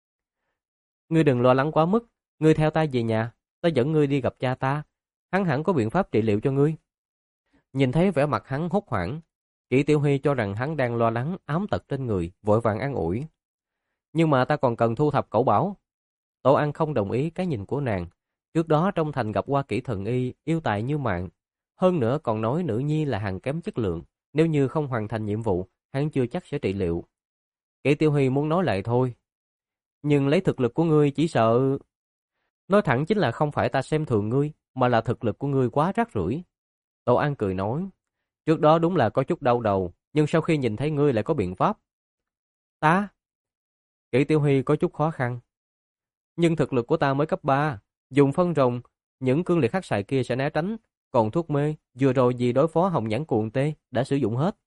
Ngươi đừng lo lắng quá mức, ngươi theo ta về nhà, ta dẫn ngươi đi gặp cha ta, hắn hẳn có biện pháp trị liệu cho ngươi. Nhìn thấy vẻ mặt hắn hốt hoảng, Kỷ Tiểu Huy cho rằng hắn đang lo lắng ám tật trên người, vội vàng an ủi. Nhưng mà ta còn cần thu thập cẩu bảo. Tổ An không đồng ý cái nhìn của nàng. Trước đó trong thành gặp qua Kỷ thần y, yêu tài như mạng. Hơn nữa còn nói nữ nhi là hàng kém chất lượng. Nếu như không hoàn thành nhiệm vụ, hắn chưa chắc sẽ trị liệu. Kỷ Tiểu Huy muốn nói lại thôi. Nhưng lấy thực lực của ngươi chỉ sợ... Nói thẳng chính là không phải ta xem thường ngươi, mà là thực lực của ngươi quá rác rưởi. Tổ An cười nói. Trước đó đúng là có chút đau đầu, nhưng sau khi nhìn thấy ngươi lại có biện pháp. Ta? Kỷ Tiểu Huy có chút khó khăn. Nhưng thực lực của ta mới cấp ba, dùng phân rồng, những cương liệt hắc xài kia sẽ né tránh, còn thuốc mê, vừa rồi vì đối phó hồng nhãn cuồng tê, đã sử dụng hết.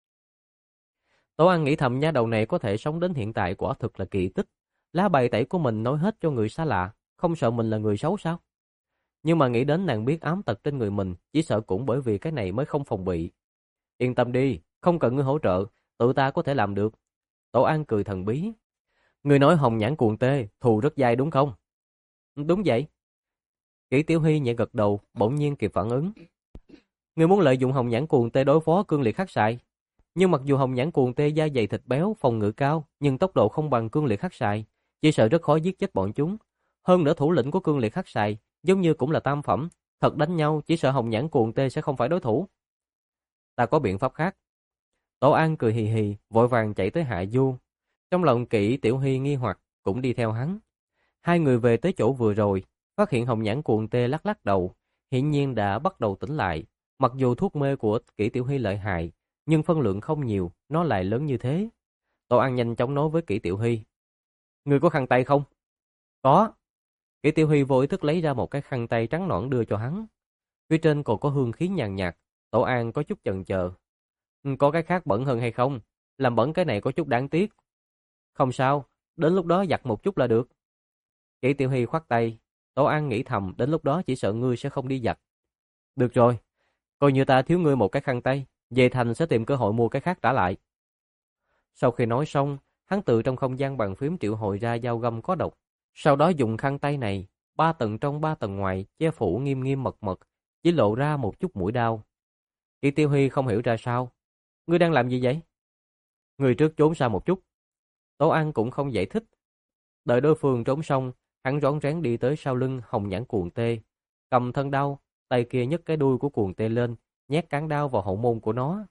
Tổ An nghĩ thầm nha đầu này có thể sống đến hiện tại quả thực là kỳ tích. Lá bài tẩy của mình nói hết cho người xa lạ, không sợ mình là người xấu sao? Nhưng mà nghĩ đến nàng biết ám tật trên người mình, chỉ sợ cũng bởi vì cái này mới không phòng bị. Yên tâm đi, không cần ngươi hỗ trợ, tự ta có thể làm được. Tổ An cười thần bí. Ngươi nói hồng nhãn cuồng tê, thù rất dai đúng không? Đúng vậy. Kỷ Tiểu Huy nhẹ gật đầu, bỗng nhiên kịp phản ứng. Ngươi muốn lợi dụng hồng nhãn cuồng tê đối phó cương liệt hắc xài. Nhưng mặc dù hồng nhãn cuồng tê da dày thịt béo, phòng ngự cao, nhưng tốc độ không bằng cương liệt hắc xài, chỉ sợ rất khó giết chết bọn chúng. Hơn nữa thủ lĩnh của cương liệt hắc xài giống như cũng là tam phẩm, thật đánh nhau chỉ sợ hồng nhãn cuồng tê sẽ không phải đối thủ. Ta có biện pháp khác. Tổ An cười hì hì, vội vàng chạy tới hạ du. Trong lòng Kỷ Tiểu Hy nghi hoặc, cũng đi theo hắn. Hai người về tới chỗ vừa rồi, phát hiện hồng nhãn cuồng tê lắc lắc đầu, hiển nhiên đã bắt đầu tỉnh lại. Mặc dù thuốc mê của Kỷ Tiểu Hy lợi hại, nhưng phân lượng không nhiều, nó lại lớn như thế. Tổ An nhanh chóng nói với Kỷ Tiểu Hy. Người có khăn tay không? Có. Kỷ Tiểu Hy vô ý thức lấy ra một cái khăn tay trắng nõn đưa cho hắn. Phía trên còn có hương khí nhàn nhạt. Tổ An có chút chần chờ. Có cái khác bẩn hơn hay không? Làm bẩn cái này có chút đáng tiếc. Không sao, đến lúc đó giặt một chút là được. Kỷ Tiểu Hy khoát tay. Tổ An nghĩ thầm, đến lúc đó chỉ sợ ngươi sẽ không đi giặt. Được rồi, coi như ta thiếu ngươi một cái khăn tay, về thành sẽ tìm cơ hội mua cái khác trả lại. Sau khi nói xong, hắn tự trong không gian bàn phím triệu hồi ra dao găm có độc. Sau đó dùng khăn tay này, ba tầng trong ba tầng ngoài, che phủ nghiêm nghiêm mật mật, chỉ lộ ra một chút mũi đao. Kỷ Tiêu Huy không hiểu ra sao. Ngươi đang làm gì vậy? Người trước trốn xa một chút. Tố An cũng không giải thích. Đợi đối phương trốn xong, hắn rón rén đi tới sau lưng hồng nhãn cuồng tê. Cầm thân đao, tay kia nhấc cái đuôi của cuồng tê lên, nhét cán đao vào hậu môn của nó.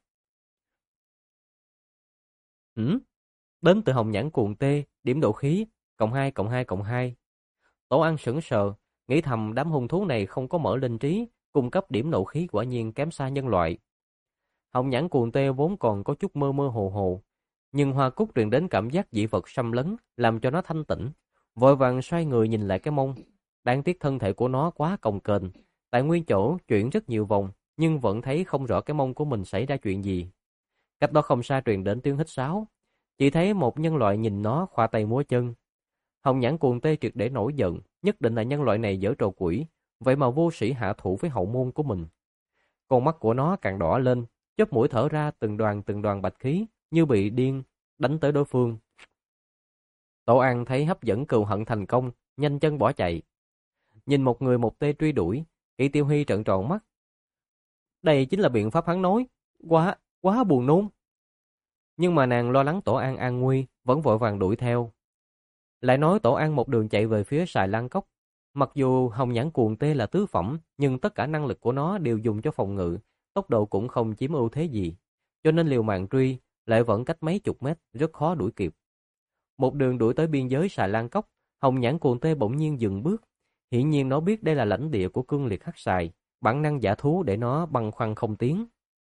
Hửm? Đến từ hồng nhãn cuồng tê, điểm độ khí, cộng hai cộng hai cộng hai. Tổ An sững sờ, nghĩ thầm đám hung thú này không có mở linh trí, cung cấp điểm nộ khí quả nhiên kém xa nhân loại. Hồng nhãn cuồng tê vốn còn có chút mơ mơ hồ hồ, nhưng hoa cúc truyền đến cảm giác dị vật xâm lấn, làm cho nó thanh tỉnh, vội vàng xoay người nhìn lại cái mông. Đáng tiếc thân thể của nó quá cồng kềnh, tại nguyên chỗ chuyển rất nhiều vòng, nhưng vẫn thấy không rõ cái mông của mình xảy ra chuyện gì. Cách đó không xa truyền đến tiếng hít sáo, chỉ thấy một nhân loại nhìn nó khoa tay múa chân. Hồng nhãn cuồng tê triệt để nổi giận, nhất định là nhân loại này giở trò quỷ, vậy mà vô sĩ hạ thủ với hậu môn của mình. Con mắt của nó càng đỏ lên, chớp mũi thở ra từng đoàn từng đoàn bạch khí, như bị điên, đánh tới đối phương. Tổ An thấy hấp dẫn cừu hận thành công, nhanh chân bỏ chạy. Nhìn một người một tê truy đuổi, Kỷ Tiêu Huy trợn tròn mắt. Đây chính là biện pháp hắn nói, quá, quá buồn nôn. Nhưng mà nàng lo lắng Tổ An an nguy, vẫn vội vàng đuổi theo. Lại nói Tổ An một đường chạy về phía Sài Lan Cốc. Mặc dù hồng nhãn cuồng tê là tứ phẩm, nhưng tất cả năng lực của nó đều dùng cho phòng ngự, tốc độ cũng không chiếm ưu thế gì. Cho nên liều mạng truy, lại vẫn cách mấy chục mét, rất khó đuổi kịp. Một đường đuổi tới biên giới Sài Lan Cốc, hồng nhãn cuồng tê bỗng nhiên dừng bước. Hiển nhiên nó biết đây là lãnh địa của cương liệt hắc xài, bản năng giả thú để nó băn khoăn không tiến.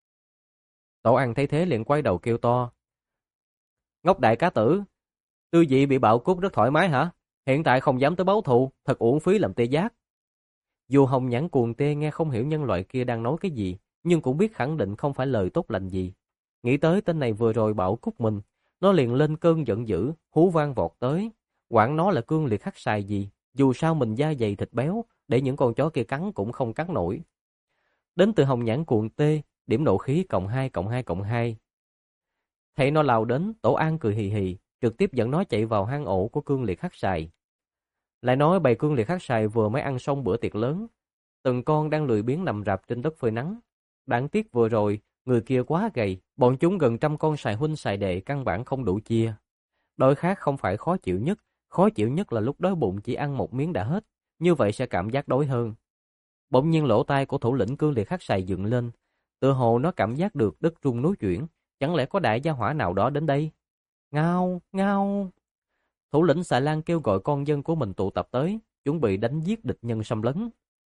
Tổ An thấy thế liền quay đầu kêu to. Ngốc đại cá tử! Tư vị bị bạo cút rất thoải mái hả? Hiện tại không dám tới báo thù, thật uổng phí làm tê giác. Dù hồng nhãn cuồng tê nghe không hiểu nhân loại kia đang nói cái gì, nhưng cũng biết khẳng định không phải lời tốt lành gì. Nghĩ tới tên này vừa rồi bảo cút mình, nó liền lên cơn giận dữ, hú vang vọt tới. Quản nó là cương liệt hắc xài gì, dù sao mình da dày thịt béo, để những con chó kia cắn cũng không cắn nổi. Đến từ hồng nhãn cuồng tê, điểm nộ khí cộng hai cộng hai cộng hai. Thấy nó lao đến, Tổ An cười hì hì, trực tiếp dẫn nó chạy vào hang ổ của cương liệt hắc xài. Lại nói bầy cương liệt hắc xài vừa mới ăn xong bữa tiệc lớn, từng con đang lười biếng nằm rạp trên đất phơi nắng. Đáng tiếc vừa rồi, người kia quá gầy, bọn chúng gần trăm con xài huynh xài đệ căn bản không đủ chia. Đói khát không phải khó chịu nhất, khó chịu nhất là lúc đói bụng chỉ ăn một miếng đã hết, như vậy sẽ cảm giác đói hơn. Bỗng nhiên lỗ tai của thủ lĩnh cương liệt hắc xài dựng lên, tựa hồ nó cảm giác được đất rung núi chuyển, chẳng lẽ có đại gia hỏa nào đó đến đây? Ngao, ngao. Thủ lĩnh xà lan kêu gọi con dân của mình tụ tập tới, chuẩn bị đánh giết địch nhân xâm lấn.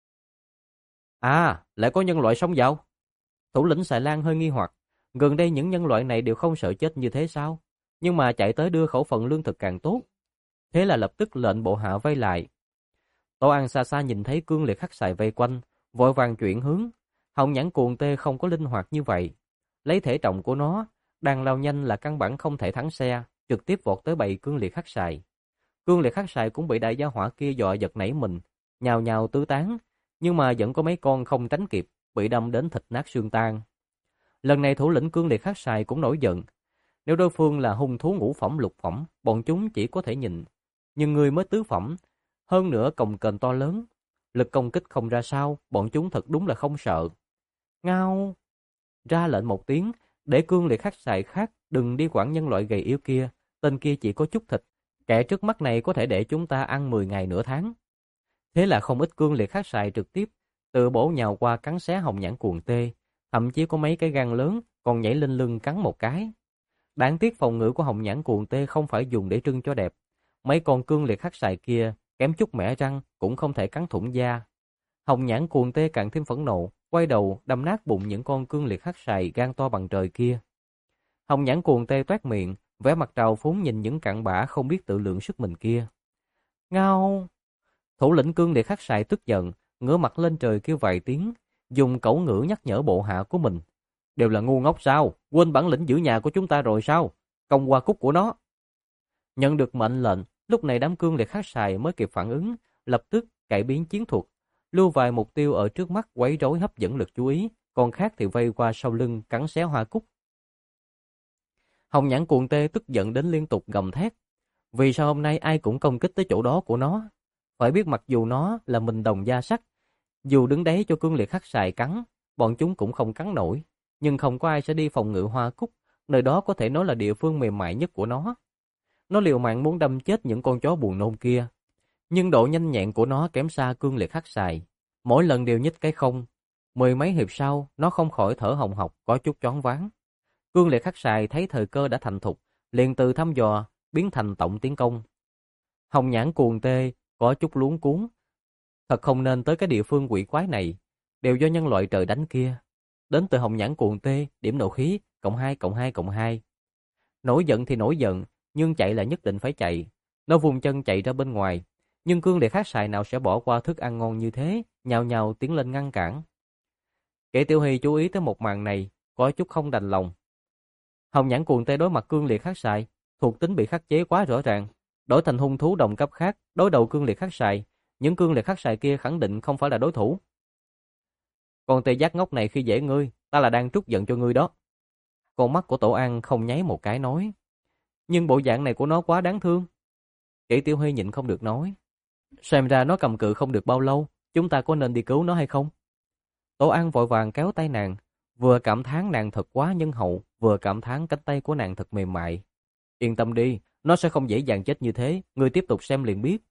À, lại có nhân loại sống vào. Thủ lĩnh xà lan hơi nghi hoặc, gần đây những nhân loại này đều không sợ chết như thế sao? Nhưng mà chạy tới đưa khẩu phần lương thực càng tốt. Thế là lập tức lệnh bộ hạ vây lại. Tổ An xa xa nhìn thấy cương liệt hắc xài vây quanh, vội vàng chuyển hướng. Hồng nhãn cuồng tê không có linh hoạt như vậy. Lấy thể trọng của nó, đang lao nhanh là căn bản không thể thắng xe, trực tiếp vọt tới bầy cương liệt hắc xài. Cương liệt hắc xài cũng bị đại gia hỏa kia dọa giật nảy mình, nhào nhào tứ tán, nhưng mà vẫn có mấy con không tránh kịp, bị đâm đến thịt nát xương tan. Lần này thủ lĩnh cương liệt hắc xài cũng nổi giận. Nếu đối phương là hung thú ngũ phẩm lục phẩm, bọn chúng chỉ có thể nhìn, nhưng người mới tứ phẩm, hơn nữa cồng kềnh to lớn, lực công kích không ra sao, bọn chúng thật đúng là không sợ. Ngao! Ra lệnh một tiếng, để cương liệt hắc xài khác đừng đi quản nhân loại gầy yếu kia, tên kia chỉ có chút thịt, kẻ trước mắt này có thể để chúng ta ăn mười ngày nửa tháng. Thế là không ít cương liệt hắc xài trực tiếp từ bổ nhào qua cắn xé hồng nhãn cuồng tê, thậm chí có mấy cái gan lớn còn nhảy lên lưng cắn một cái. Đáng tiếc phòng ngự của hồng nhãn cuồng tê không phải dùng để trưng cho đẹp. Mấy con cương liệt hắc xài kia kém chút mẻ răng cũng không thể cắn thủng da. Hồng nhãn cuồng tê càng thêm phẫn nộ, quay đầu đâm nát bụng những con cương liệt hắc xài gan to bằng trời kia. Hồng nhãn cuồng tê toét miệng, vẻ mặt trào phúng nhìn những cặn bã không biết tự lượng sức mình kia. Ngao! Thủ lĩnh cương liệt hắc xài tức giận, ngửa mặt lên trời kêu vài tiếng, dùng cẩu ngữ nhắc nhở bộ hạ của mình. Đều là ngu ngốc sao? Quên bản lĩnh giữ nhà của chúng ta rồi sao? Công qua cúc của nó. Nhận được mệnh lệnh, lúc này đám cương liệt hắc xài mới kịp phản ứng, lập tức cải biến chiến thuật, lưu vài mục tiêu ở trước mắt quấy rối hấp dẫn lực chú ý, còn khác thì vây qua sau lưng cắn xé hoa cúc. Hồng nhãn cuồng tê tức giận đến liên tục gầm thét. Vì sao hôm nay ai cũng công kích tới chỗ đó của nó? Phải biết mặc dù nó là mình đồng da sắt, dù đứng đấy cho cương liệt hắc xài cắn, bọn chúng cũng không cắn nổi. Nhưng không có ai sẽ đi phòng ngự hoa cúc, nơi đó có thể nói là địa phương mềm mại nhất của nó. Nó liều mạng muốn đâm chết những con chó buồn nôn kia. Nhưng độ nhanh nhẹn của nó kém xa cương liệt hắc xài. Mỗi lần đều nhích cái không. Mười mấy hiệp sau, nó không khỏi thở hồng hộc, có chút choáng váng. Cương liệt hắc xài thấy thời cơ đã thành thục, liền từ thăm dò biến thành tổng tiến công. Hồng nhãn cuồng tê có chút luống cuống. Thật không nên tới cái địa phương quỷ quái này, đều do nhân loại trời đánh kia. Đến từ hồng nhãn cuồng tê, điểm nộ khí, cộng hai, cộng hai, cộng hai. Nổi giận thì nổi giận, nhưng chạy là nhất định phải chạy. Nó vùng chân chạy ra bên ngoài, nhưng cương liệt hắc xài nào sẽ bỏ qua thức ăn ngon như thế, nhào nhào tiến lên ngăn cản. Kẻ Tiểu Hy chú ý tới một màn này, có chút không đành lòng. Hồng nhãn cuồng tê đối mặt cương liệt hắc xài, thuộc tính bị khắc chế quá rõ ràng. Đổi thành hung thú đồng cấp khác, đối đầu cương liệt hắc xài, những cương liệt hắc xài kia khẳng định không phải là đối thủ. Con tê giác ngốc này khi dễ ngươi, ta là đang trút giận cho ngươi đó. Con mắt của Tổ An không nháy một cái nói. Nhưng bộ dạng này của nó quá đáng thương. Kỷ Tiểu Huy nhịn không được nói. Xem ra nó cầm cự không được bao lâu, chúng ta có nên đi cứu nó hay không? Tổ An vội vàng kéo tay nàng, vừa cảm thán nàng thật quá nhân hậu, vừa cảm thán cánh tay của nàng thật mềm mại. Yên tâm đi, nó sẽ không dễ dàng chết như thế, ngươi tiếp tục xem liền biết.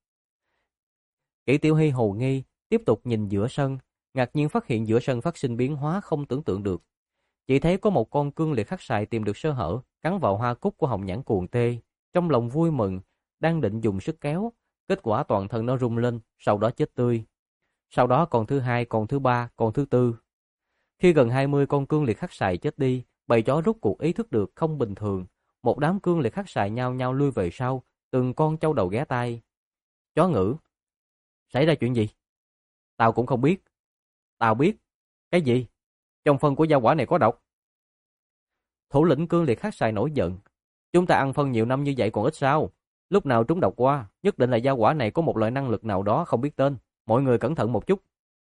Kỷ Tiểu Huy hồ nghi, tiếp tục nhìn giữa sân, ngạc nhiên phát hiện giữa sân phát sinh biến hóa không tưởng tượng được. Chỉ thấy có một con cương liệt hắc xài tìm được sơ hở, cắn vào hoa cúc của hồng nhãn cuồng tê, trong lòng vui mừng, đang định dùng sức kéo, kết quả toàn thân nó rung lên, sau đó chết tươi. Sau đó còn thứ hai, còn thứ ba, còn thứ tư. Khi gần hai mươi con cương liệt hắc xài chết đi, bầy chó rút cuộc ý thức được không bình thường, một đám cương liệt hắc xài nhao nhao lui về sau, từng con châu đầu ghé tai. Chó ngữ, xảy ra chuyện gì? Tao cũng không biết. Tao biết. Cái gì? Trong phân của gia quả này có độc. Thủ lĩnh cương liệt hắc xài nổi giận. Chúng ta ăn phân nhiều năm như vậy còn ít sao? Lúc nào trúng độc qua, nhất định là gia quả này có một loại năng lực nào đó không biết tên. Mọi người cẩn thận một chút.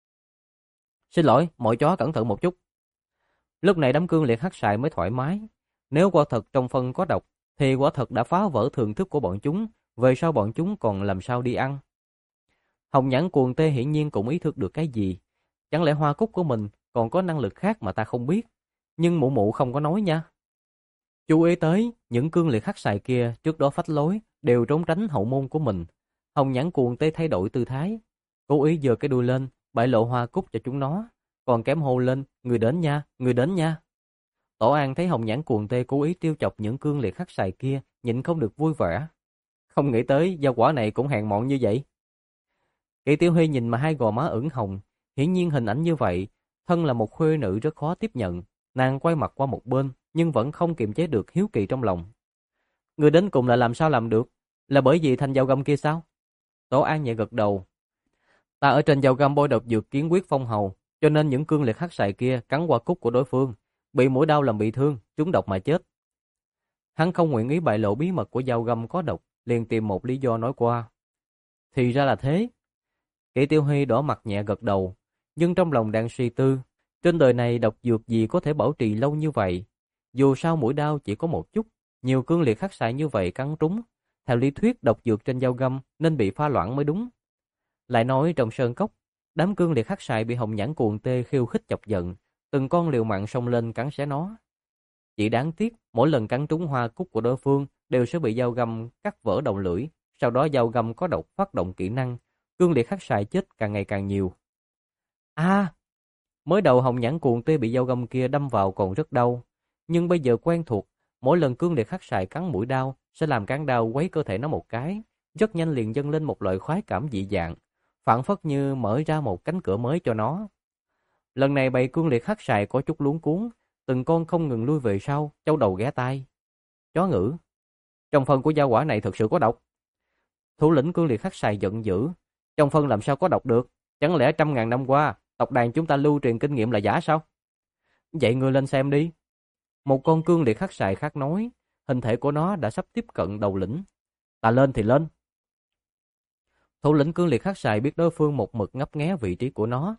Xin lỗi, mọi chó cẩn thận một chút. Lúc này đám cương liệt hắc xài mới thoải mái. Nếu quả thật trong phân có độc, thì quả thật đã phá vỡ thường thức của bọn chúng. Về sau bọn chúng còn làm sao đi ăn? Hồng nhãn cuồng tê hiển nhiên cũng ý thức được cái gì. Chẳng lẽ hoa cúc của mình còn có năng lực khác mà ta không biết? Nhưng mụ mụ không có nói nha. Chú ý tới, những cương liệt hắc xài kia trước đó phách lối, đều trốn tránh hậu môn của mình. Hồng nhãn cuồng tê thay đổi tư thái, cố ý giơ cái đuôi lên, bại lộ hoa cúc cho chúng nó, còn kém hô lên, người đến nha, người đến nha. Tổ An thấy hồng nhãn cuồng tê cố ý trêu chọc những cương liệt hắc xài kia, nhịn không được vui vẻ. Không nghĩ tới gia quả này cũng hèn mọn như vậy. Kỷ Tiểu Huy nhìn mà hai gò má ửng hồng, hiển nhiên hình ảnh như vậy, thân là một khuê nữ rất khó tiếp nhận. Nàng quay mặt qua một bên, nhưng vẫn không kiềm chế được hiếu kỳ trong lòng. Người đến cùng là làm sao làm được? Là bởi vì thanh dao găm kia sao? Tổ An nhẹ gật đầu. Ta ở trên dao găm bôi độc dược kiến quyết phong hầu, cho nên những cương liệt hắc xài kia cắn qua cúc của đối phương, bị mũi đau làm bị thương, trúng độc mà chết. Hắn không nguyện ý bại lộ bí mật của dao găm có độc, liền tìm một lý do nói qua. Thì ra là thế. Kỷ Tiểu Huy đỏ mặt nhẹ gật đầu, nhưng trong lòng đang suy tư, trên đời này độc dược gì có thể bảo trì lâu như vậy? Dù sao mũi đau chỉ có một chút, nhiều cương liệt hắc xài như vậy cắn trúng, theo lý thuyết độc dược trên dao găm nên bị pha loãng mới đúng. Lại nói trong sơn cốc, đám cương liệt hắc xài bị hồng nhãn cuồng tê khiêu khích chọc giận, từng con liều mạng xông lên cắn xé nó. Chỉ đáng tiếc, mỗi lần cắn trúng hoa cúc của đối phương đều sẽ bị dao găm cắt vỡ đầu lưỡi, sau đó dao găm có độc phát động kỹ năng, cương liệt hắc xài chết càng ngày càng nhiều. A! À, mới đầu hồng nhãn cuồng tê bị dao găm kia đâm vào còn rất đau, nhưng bây giờ quen thuộc, mỗi lần cương liệt khắc sài cắn mũi đao sẽ làm cán đao quấy cơ thể nó một cái, rất nhanh liền dâng lên một loại khoái cảm dị dạng, phảng phất như mở ra một cánh cửa mới cho nó. Lần này bầy cương liệt khắc sài có chút luống cuống, từng con không ngừng lui về sau, châu đầu ghé tai. Chó ngữ, trong phân của dao quả này thực sự có độc. Thủ lĩnh cương liệt khắc sài giận dữ, trong phân làm sao có độc được, chẳng lẽ trăm ngàn năm qua tộc đàn chúng ta lưu truyền kinh nghiệm là giả sao? Vậy ngươi lên xem đi. Một con cương liệt khắc sài khác nói, hình thể của nó đã sắp tiếp cận đầu lĩnh. Ta lên thì lên. Thủ lĩnh cương liệt khắc sài biết đối phương một mực ngấp nghé vị trí của nó.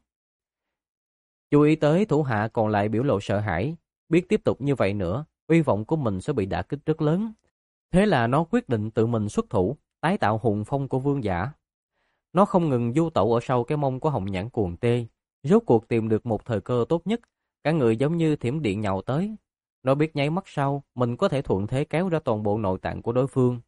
Chú ý tới thủ hạ còn lại biểu lộ sợ hãi, biết tiếp tục như vậy nữa, uy vọng của mình sẽ bị đả kích rất lớn. Thế là nó quyết định tự mình xuất thủ, tái tạo hùng phong của vương giả. Nó không ngừng du tẩu ở sau cái mông của hồng nhãn cuồng tê, rốt cuộc tìm được một thời cơ tốt nhất, cả người giống như thiểm điện nhào tới. Nó biết nháy mắt sau, mình có thể thuận thế kéo ra toàn bộ nội tạng của đối phương.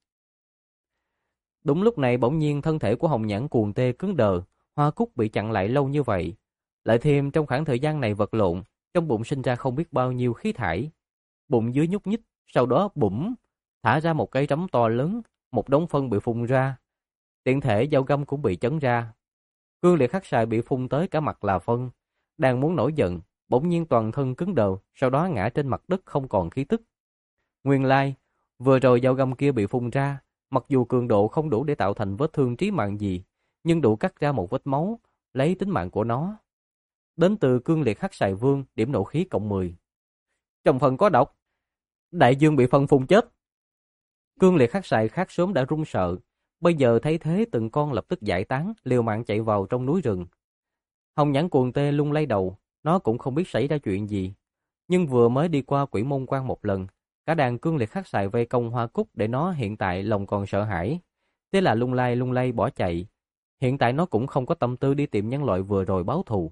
Đúng lúc này bỗng nhiên thân thể của hồng nhãn cuồng tê cứng đờ, hoa cúc bị chặn lại lâu như vậy. Lại thêm trong khoảng thời gian này vật lộn, trong bụng sinh ra không biết bao nhiêu khí thải. Bụng dưới nhúc nhích, sau đó bủm, thả ra một cái rắm to lớn, một đống phân bị phun ra. Tiện thể dao găm cũng bị chấn ra. Cương liệt khắc sài bị phun tới cả mặt là phân, đang muốn nổi giận, bỗng nhiên toàn thân cứng đờ, sau đó ngã trên mặt đất không còn khí tức. Nguyên lai, vừa rồi dao găm kia bị phun ra, mặc dù cường độ không đủ để tạo thành vết thương trí mạng gì, nhưng đủ cắt ra một vết máu, lấy tính mạng của nó. Đến từ cương liệt khắc sài vương, điểm nộ khí cộng mười. Trong phần có độc. Đại dương bị phân phun chết. Cương liệt khắc sài khác sớm đã run sợ, bây giờ thấy thế từng con lập tức giải tán, liều mạng chạy vào trong núi rừng. Hồng nhãn cuồng tê lung lay đầu, nó cũng không biết xảy ra chuyện gì. Nhưng vừa mới đi qua quỷ môn quan một lần, cả đàn cương liệt khắc sài vây công hoa cúc để nó hiện tại lòng còn sợ hãi. Thế là lung lay lung lay bỏ chạy. Hiện tại nó cũng không có tâm tư đi tìm nhân loại vừa rồi báo thù.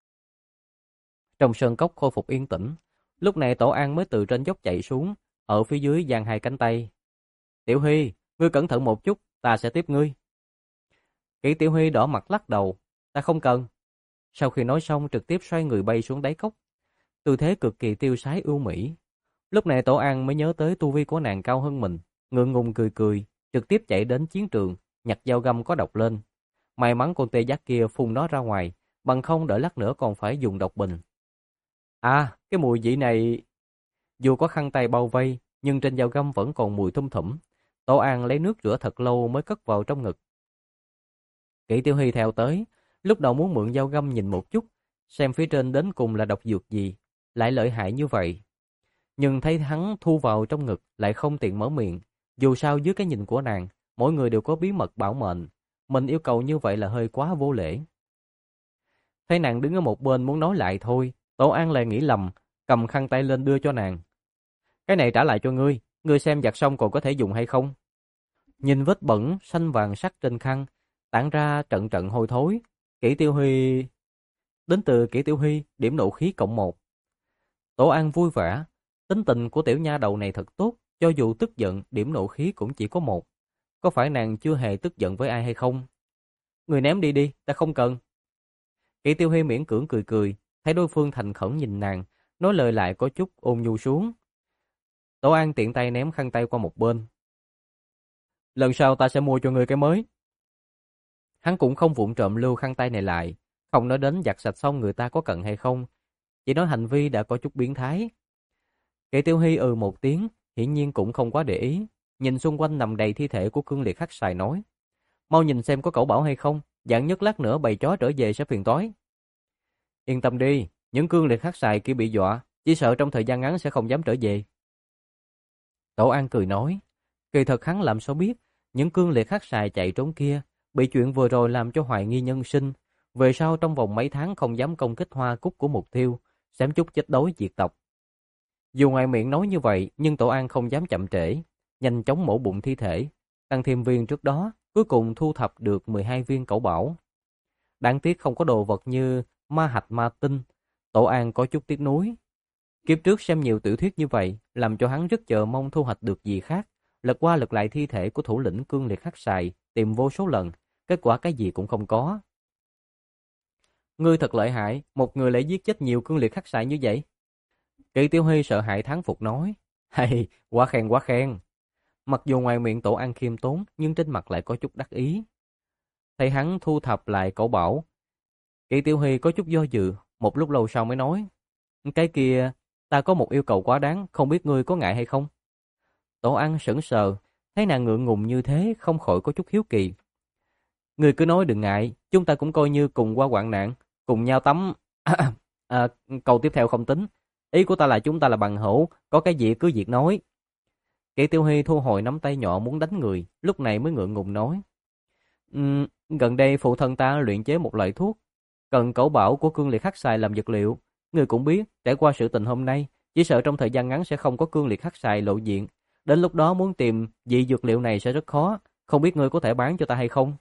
Trong sơn cốc khôi phục yên tĩnh, lúc này Tổ An mới từ trên dốc chạy xuống, ở phía dưới giang hai cánh tay. Tiểu Huy, ngươi cẩn thận một chút, ta sẽ tiếp ngươi. Kỷ Tiểu Huy đỏ mặt lắc đầu, ta không cần. Sau khi nói xong trực tiếp xoay người bay xuống đáy cốc, tư thế cực kỳ tiêu sái ưu mỹ. Lúc này Tổ An mới nhớ tới tu vi của nàng cao hơn mình, ngượng ngùng cười cười, trực tiếp chạy đến chiến trường, nhặt dao găm có độc lên. May mắn con tê giác kia phun nó ra ngoài, bằng không đợi lát nữa còn phải dùng độc bình. À, cái mùi vị này... Dù có khăn tay bao vây, nhưng trên dao găm vẫn còn mùi thum thủm. Tổ An lấy nước rửa thật lâu mới cất vào trong ngực. Kỷ Tiểu Hy theo tới, lúc đầu muốn mượn dao găm nhìn một chút, xem phía trên đến cùng là độc dược gì, lại lợi hại như vậy. Nhưng thấy hắn thu vào trong ngực lại không tiện mở miệng, dù sao dưới cái nhìn của nàng, mỗi người đều có bí mật bảo mệnh, mình yêu cầu như vậy là hơi quá vô lễ. Thấy nàng đứng ở một bên muốn nói lại thôi, Tổ An lại nghĩ lầm, cầm khăn tay lên đưa cho nàng. Cái này trả lại cho ngươi, ngươi xem giặt xong còn có thể dùng hay không? Nhìn vết bẩn xanh vàng sắc trên khăn, tản ra trận trận hôi thối. Kỷ Tiểu Huy... Đến từ Kỷ Tiểu Huy, điểm nộ khí cộng một. Tổ An vui vẻ, tính tình của tiểu nha đầu này thật tốt, cho dù tức giận, điểm nộ khí cũng chỉ có một. Có phải nàng chưa hề tức giận với ai hay không? Người ném đi đi, ta không cần. Kỷ Tiểu Huy miễn cưỡng cười cười, thấy đối phương thành khẩn nhìn nàng, nói lời lại có chút ôn nhu xuống. Tổ An tiện tay ném khăn tay qua một bên. Lần sau ta sẽ mua cho ngươi cái mới. Hắn cũng không vụng trộm lưu khăn tay này lại, không nói đến giặt sạch xong người ta có cần hay không, chỉ nói hành vi đã có chút biến thái. Kỷ Tiểu Hy ừ một tiếng, hiển nhiên cũng không quá để ý, nhìn xung quanh nằm đầy thi thể của cương liệt khắc sài nói. Mau nhìn xem có cẩu bảo hay không, dạng nhất lát nữa bầy chó trở về sẽ phiền toái. Yên tâm đi, những cương liệt khắc sài kia bị dọa, chỉ sợ trong thời gian ngắn sẽ không dám trở về. Tổ An cười nói, kỳ thật hắn làm sao biết, những cương liệt khắc sài chạy trốn kia, bị chuyện vừa rồi làm cho hoài nghi nhân sinh, về sau trong vòng mấy tháng không dám công kích hoa cúc của mục tiêu, xém chút chết đói diệt tộc. Dù ngoài miệng nói như vậy, nhưng Tổ An không dám chậm trễ, nhanh chóng mổ bụng thi thể, tăng thêm viên trước đó, cuối cùng thu thập được mười hai viên cẩu bảo. Đáng tiếc không có đồ vật như ma hạch ma tinh, Tổ An có chút tiếc nuối. Kiếp trước xem nhiều tiểu thuyết như vậy, làm cho hắn rất chờ mong thu hoạch được gì khác, lật qua lật lại thi thể của thủ lĩnh cương liệt khắc sài, tìm vô số lần, kết quả cái gì cũng không có. Ngươi thật lợi hại, một người lại giết chết nhiều cương liệt khắc sài như vậy. Kỷ Kỷ Tiểu Huy sợ hãi thán phục nói, hay, quá khen quá khen. Mặc dù ngoài miệng Tổ An khiêm tốn, nhưng trên mặt lại có chút đắc ý. Thấy hắn thu thập lại cẩu bảo, Kỷ Tiểu Huy có chút do dự, một lúc lâu sau mới nói, cái kia, ta có một yêu cầu quá đáng, không biết ngươi có ngại hay không? Tổ An sững sờ, thấy nàng ngượng ngùng như thế, không khỏi có chút hiếu kỳ. Ngươi cứ nói đừng ngại, chúng ta cũng coi như cùng qua hoạn nạn, cùng nhau tắm. À, câu tiếp theo không tính. Ý của ta là chúng ta là bằng hữu, có cái gì cứ việc nói. Kỷ Tiểu Huy thu hồi nắm tay nhỏ muốn đánh người, lúc này mới ngượng ngùng nói. Um, gần đây phụ thân ta luyện chế một loại thuốc, cần cẩu bảo của cương liệt hắc xài làm dược liệu. Ngươi cũng biết, trải qua sự tình hôm nay, chỉ sợ trong thời gian ngắn sẽ không có cương liệt hắc xài lộ diện. Đến lúc đó muốn tìm vị dược liệu này sẽ rất khó, không biết ngươi có thể bán cho ta hay không?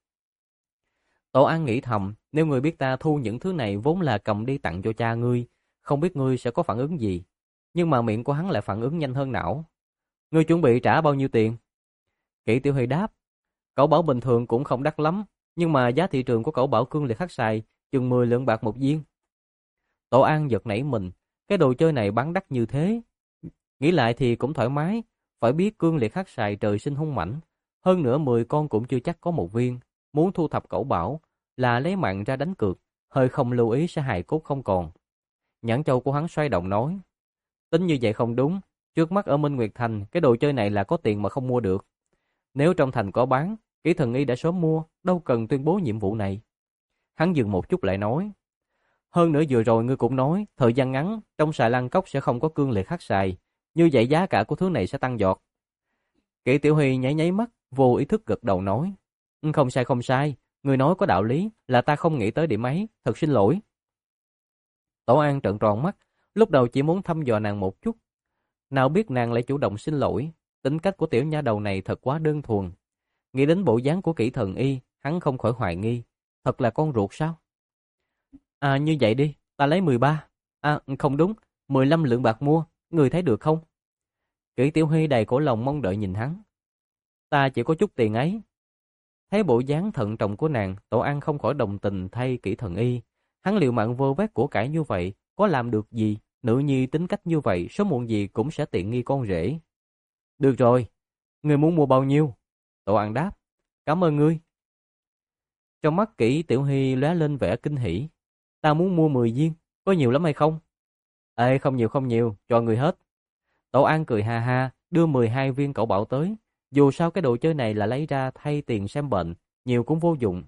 Tổ An nghĩ thầm, nếu ngươi biết ta thu những thứ này vốn là cầm đi tặng cho cha ngươi, không biết ngươi sẽ có phản ứng gì. Nhưng mà miệng của hắn lại phản ứng nhanh hơn não. Ngươi chuẩn bị trả bao nhiêu tiền? Kỷ Tiểu Huy đáp, cẩu bảo bình thường cũng không đắt lắm, nhưng mà giá thị trường của cẩu bảo cương liệt hắc xài chừng mười lượng bạc một viên. Tổ An giật nảy mình, cái đồ chơi này bán đắt như thế. Nghĩ lại thì cũng thoải mái, phải biết cương liệt hắc xài trời sinh hung mãnh, hơn nữa mười con cũng chưa chắc có một viên, muốn thu thập cẩu bảo là lấy mạng ra đánh cược, hơi không lưu ý sẽ hài cốt không còn. Nhãn châu của hắn xoay động nói, tính như vậy không đúng, trước mắt ở Minh Nguyệt Thành cái đồ chơi này là có tiền mà không mua được. Nếu trong thành có bán, Kỷ Thần Y đã sớm mua, đâu cần tuyên bố nhiệm vụ này. Hắn dừng một chút lại nói, hơn nữa vừa rồi ngươi cũng nói, thời gian ngắn, trong xài lan cốc sẽ không có cương liệt hắc xài, như vậy giá cả của thứ này sẽ tăng giọt. Kỷ Tiểu Huy nháy nháy mắt, vô ý thức gật đầu nói, không sai không sai, ngươi nói có đạo lý, là ta không nghĩ tới điểm ấy, thật xin lỗi. Tổ An trợn tròn mắt, lúc đầu chỉ muốn thăm dò nàng một chút, nào biết nàng lại chủ động xin lỗi, tính cách của tiểu nha đầu này thật quá đơn thuần. Nghĩ đến bộ dáng của Kỷ Thần Y, hắn không khỏi hoài nghi, thật là con ruột sao? À như vậy đi, ta lấy mười ba. À không đúng, mười lăm lượng bạc mua, người thấy được không? Kỷ Tiểu Huy đầy cổ lòng mong đợi nhìn hắn. Ta chỉ có chút tiền ấy. Thấy bộ dáng thận trọng của nàng, Tổ An không khỏi đồng tình thay Kỷ Thần Y. Hắn liều mạng vô vét của cải như vậy, có làm được gì? Nữ nhi tính cách như vậy, sớm muộn gì cũng sẽ tiện nghi con rể. Được rồi, ngươi muốn mua bao nhiêu? Tổ An đáp, cảm ơn ngươi. Trong mắt Kỷ Tiểu Huy lóe lên vẻ kinh hỉ. Ta muốn mua mười viên, có nhiều lắm hay không? Ê, không nhiều không nhiều, cho người hết. Tổ An cười ha ha, đưa mười hai viên cẩu bảo tới. Dù sao cái đồ chơi này là lấy ra thay tiền xem bệnh, nhiều cũng vô dụng.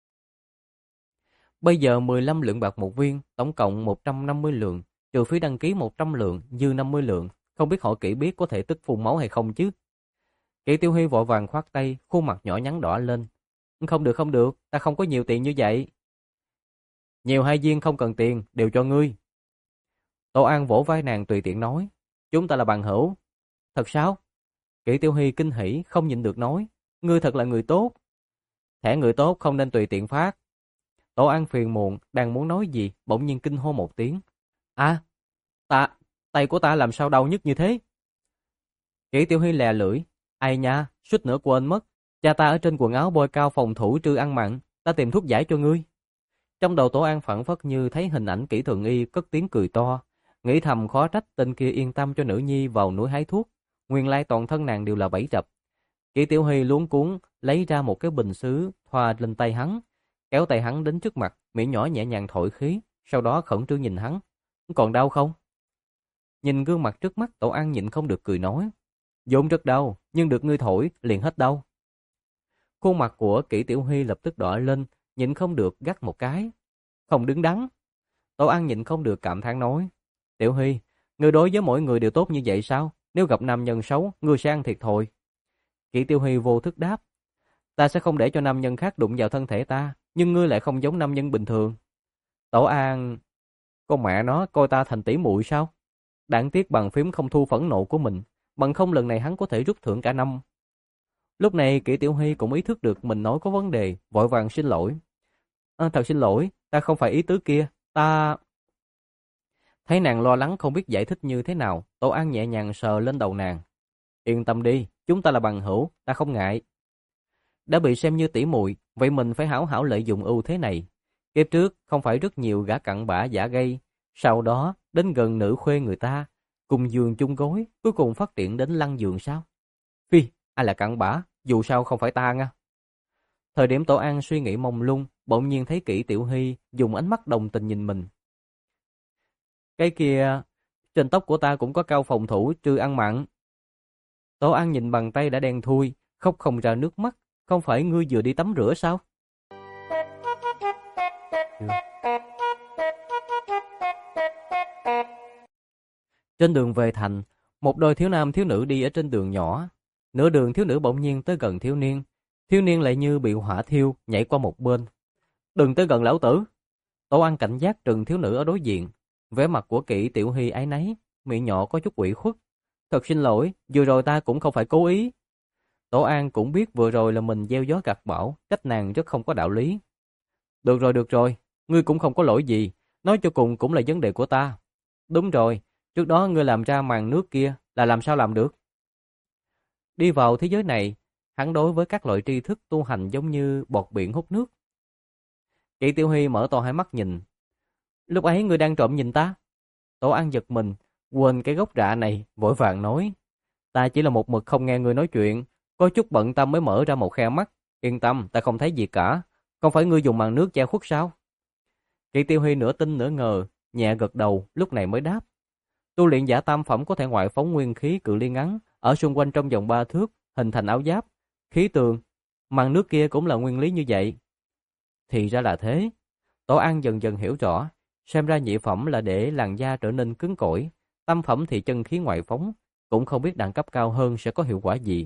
Bây giờ mười lăm lượng bạc một viên, tổng cộng một trăm năm mươi lượng, trừ phí đăng ký một trăm lượng, dư năm mươi lượng. Không biết họ Kỷ biết có thể tức phun máu hay không chứ? Kỷ Tiểu Huy vội vàng khoát tay, khuôn mặt nhỏ nhắn đỏ lên. Không được không được, ta không có nhiều tiền như vậy. Nhiều hai viên không cần tiền, đều cho ngươi. Tô An vỗ vai nàng tùy tiện nói, chúng ta là bằng hữu. Thật sao? Kỷ Tiểu Huy kinh hỉ, không nhịn được nói, ngươi thật là người tốt. Thẻ người tốt không nên tùy tiện phát. Tô An phiền muộn, đang muốn nói gì, bỗng nhiên kinh hô một tiếng. À, ta, tay của ta làm sao đau nhức như thế? Kỷ Tiểu Huy lè lưỡi, ai nha, suýt nữa quên mất. Cha ta ở trên quần áo bôi cao phòng thủ trư ăn mặn, ta tìm thuốc giải cho ngươi. Trong đầu Tổ An phảng phất như thấy hình ảnh Kỷ Thường Y cất tiếng cười to, nghĩ thầm khó trách tên kia yên tâm cho nữ nhi vào núi hái thuốc, nguyên lai toàn thân nàng đều là bẫy rập. Kỷ Tiểu Huy luống cuống lấy ra một cái bình sứ thoa lên tay hắn, kéo tay hắn đến trước mặt, miệng nhỏ nhẹ nhàng thổi khí, sau đó khẩn trương nhìn hắn, còn đau không? Nhìn gương mặt trước mắt, Tổ An nhịn không được cười nói, vốn rất đau, nhưng được ngươi thổi liền hết đau. Khuôn mặt của Kỷ Tiểu Huy lập tức đỏ lên, nhịn không được gắt một cái. Không đứng đắn. Tổ An nhịn không được cảm thán nói, Tiểu Huy, ngươi đối với mỗi người đều tốt như vậy sao? Nếu gặp nam nhân xấu, ngươi sẽ ăn thiệt thòi. Kỷ Tiểu Huy vô thức đáp, ta sẽ không để cho nam nhân khác đụng vào thân thể ta, nhưng ngươi lại không giống nam nhân bình thường. Tổ An, con mẹ nó coi ta thành tỷ muội sao? Đáng tiếc bàn phím không thu phẫn nộ của mình, bằng không lần này hắn có thể rút thưởng cả năm. Lúc này Kỷ Tiểu Huy cũng ý thức được mình nói có vấn đề, vội vàng xin lỗi. À, thật xin lỗi, ta không phải ý tứ kia, ta... Thấy nàng lo lắng không biết giải thích như thế nào, Tổ An nhẹ nhàng sờ lên đầu nàng. Yên tâm đi, chúng ta là bằng hữu, ta không ngại. Đã bị xem như tỷ muội, vậy mình phải hảo hảo lợi dụng ưu thế này. Kiếp trước không phải rất nhiều gã cặn bã giả gây, sau đó đến gần nữ khuê người ta, cùng giường chung gối, cuối cùng phát triển đến lăn giường sao? Phi, ai là cặn bã, dù sao không phải ta nha. Thời điểm Tổ An suy nghĩ mông lung, bỗng nhiên thấy Kỷ Tiểu Hy dùng ánh mắt đồng tình nhìn mình. Cái kia, trên tóc của ta cũng có cao phòng thủ trừ ăn mặn. Tổ An nhìn bàn tay đã đen thui, khóc không ra nước mắt, không phải ngươi vừa đi tắm rửa sao? Trên đường về thành, một đôi thiếu nam thiếu nữ đi ở trên đường nhỏ. Nửa đường thiếu nữ bỗng nhiên tới gần thiếu niên. Thiếu niên lại như bị hỏa thiêu, nhảy qua một bên. Đừng tới gần lão tử. Tổ An cảnh giác trừng thiếu nữ ở đối diện. Vẻ mặt của Kỷ Tiểu Hy áy náy, miệng nhỏ có chút ủy khuất. Thật xin lỗi, vừa rồi ta cũng không phải cố ý. Tổ An cũng biết vừa rồi là mình gieo gió gặt bão, cách nàng rất không có đạo lý. Được rồi, được rồi, ngươi cũng không có lỗi gì, nói cho cùng cũng là vấn đề của ta. Đúng rồi, trước đó ngươi làm ra màn nước kia là làm sao làm được? Đi vào thế giới này, hắn đối với các loại tri thức tu hành giống như bọt biển hút nước. Kỷ Tiểu Hy mở to hai mắt nhìn. Lúc ấy ngươi đang trộm nhìn ta? Tổ An giật mình, quên cái gốc rạ này, vội vàng nói. Ta chỉ là một mực không nghe ngươi nói chuyện, có chút bận tâm mới mở ra một khe mắt. Yên tâm, ta không thấy gì cả. Không phải ngươi dùng màn nước che khuất sao? Kỷ Tiêu Huy nửa tin nửa ngờ, nhẹ gật đầu, lúc này mới đáp. Tu luyện giả tam phẩm có thể ngoại phóng nguyên khí cự ly ngắn, ở xung quanh trong vòng ba thước, hình thành áo giáp, khí tường. Màn nước kia cũng là nguyên lý như vậy. Thì ra là thế. Tổ An dần dần hiểu rõ, xem ra nhị phẩm là để làn da trở nên cứng cỏi, tam phẩm thì chân khí ngoại phóng, cũng không biết đẳng cấp cao hơn sẽ có hiệu quả gì.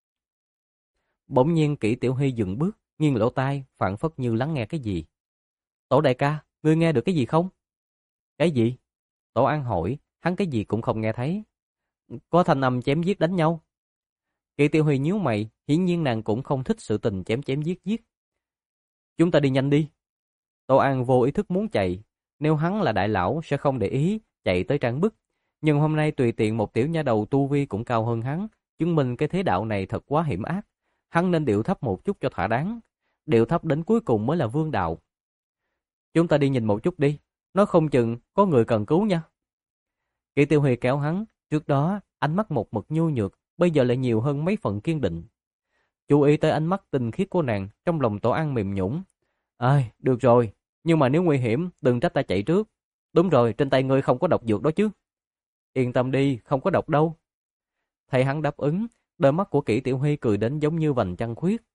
Bỗng nhiên Kỷ Tiểu Hy dừng bước, nghiêng lỗ tai, phảng phất như lắng nghe cái gì. Tổ đại ca, ngươi nghe được cái gì không? Cái gì? Tổ An hỏi, hắn cái gì cũng không nghe thấy. Có thanh âm chém giết đánh nhau. Kỷ Tiểu Hy nhíu mày, hiển nhiên nàng cũng không thích sự tình chém chém giết giết. Chúng ta đi nhanh đi. Tổ An vô ý thức muốn chạy, nếu hắn là đại lão sẽ không để ý chạy tới trang bức. Nhưng hôm nay tùy tiện một tiểu nha đầu tu vi cũng cao hơn hắn, chứng minh cái thế đạo này thật quá hiểm ác. Hắn nên điệu thấp một chút cho thỏa đáng, điệu thấp đến cuối cùng mới là vương đạo. Chúng ta đi nhìn một chút đi, nói không chừng có người cần cứu nha. Kỷ Tiêu Huy kéo hắn, trước đó ánh mắt một mực nhu nhược, bây giờ lại nhiều hơn mấy phần kiên định. Chú ý tới ánh mắt tinh khiết của nàng, trong lòng Tổ An mềm nhũn. Ai, được rồi, nhưng mà nếu nguy hiểm, đừng trách ta chạy trước. Đúng rồi, trên tay ngươi không có độc dược đó chứ. Yên tâm đi, không có độc đâu. Thấy hắn đáp ứng, đôi mắt của Kỷ Tiểu Huy cười đến giống như vành trăng khuyết.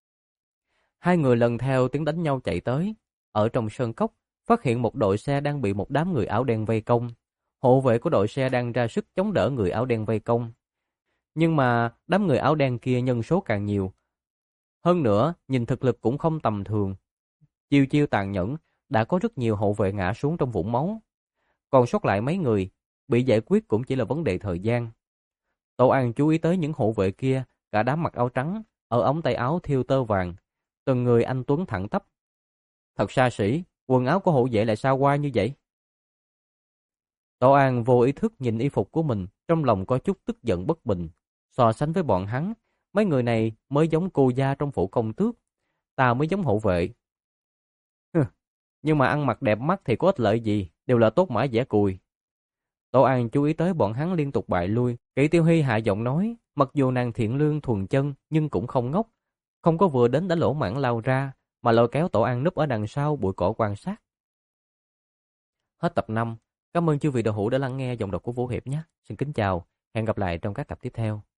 Hai người lần theo tiếng đánh nhau chạy tới. Ở trong sơn cốc, phát hiện một đội xe đang bị một đám người áo đen vây công. Hộ vệ của đội xe đang ra sức chống đỡ người áo đen vây công. Nhưng mà đám người áo đen kia nhân số càng nhiều. Hơn nữa, nhìn thực lực cũng không tầm thường. Chiêu chiêu tàn nhẫn, đã có rất nhiều hộ vệ ngã xuống trong vũng máu. Còn sót lại mấy người, bị giải quyết cũng chỉ là vấn đề thời gian. Tổ An chú ý tới những hộ vệ kia, cả đám mặc áo trắng, ở ống tay áo thêu tơ vàng, từng người anh tuấn thẳng tắp. Thật xa xỉ, quần áo của hộ vệ lại sao qua như vậy? Tổ An vô ý thức nhìn y phục của mình, trong lòng có chút tức giận bất bình. So sánh với bọn hắn, mấy người này mới giống cô gia trong phủ công tước, ta mới giống hộ vệ. Hừ, nhưng mà ăn mặc đẹp mắt thì có ích lợi gì, đều là tốt mã dẻ cùi. Tổ An chú ý tới bọn hắn liên tục bại lui. Kỷ Tiêu Hy hạ giọng nói, mặc dù nàng thiện lương thuần chân nhưng cũng không ngốc, không có vừa đến đã lỗ mãng lao ra, mà lôi kéo Tổ An núp ở đằng sau bụi cỏ quan sát. Hết tập năm. Cảm ơn chư vị đạo hữu đã lắng nghe giọng đọc của Vũ Hiệp nhé. Xin kính chào, hẹn gặp lại trong các tập tiếp theo.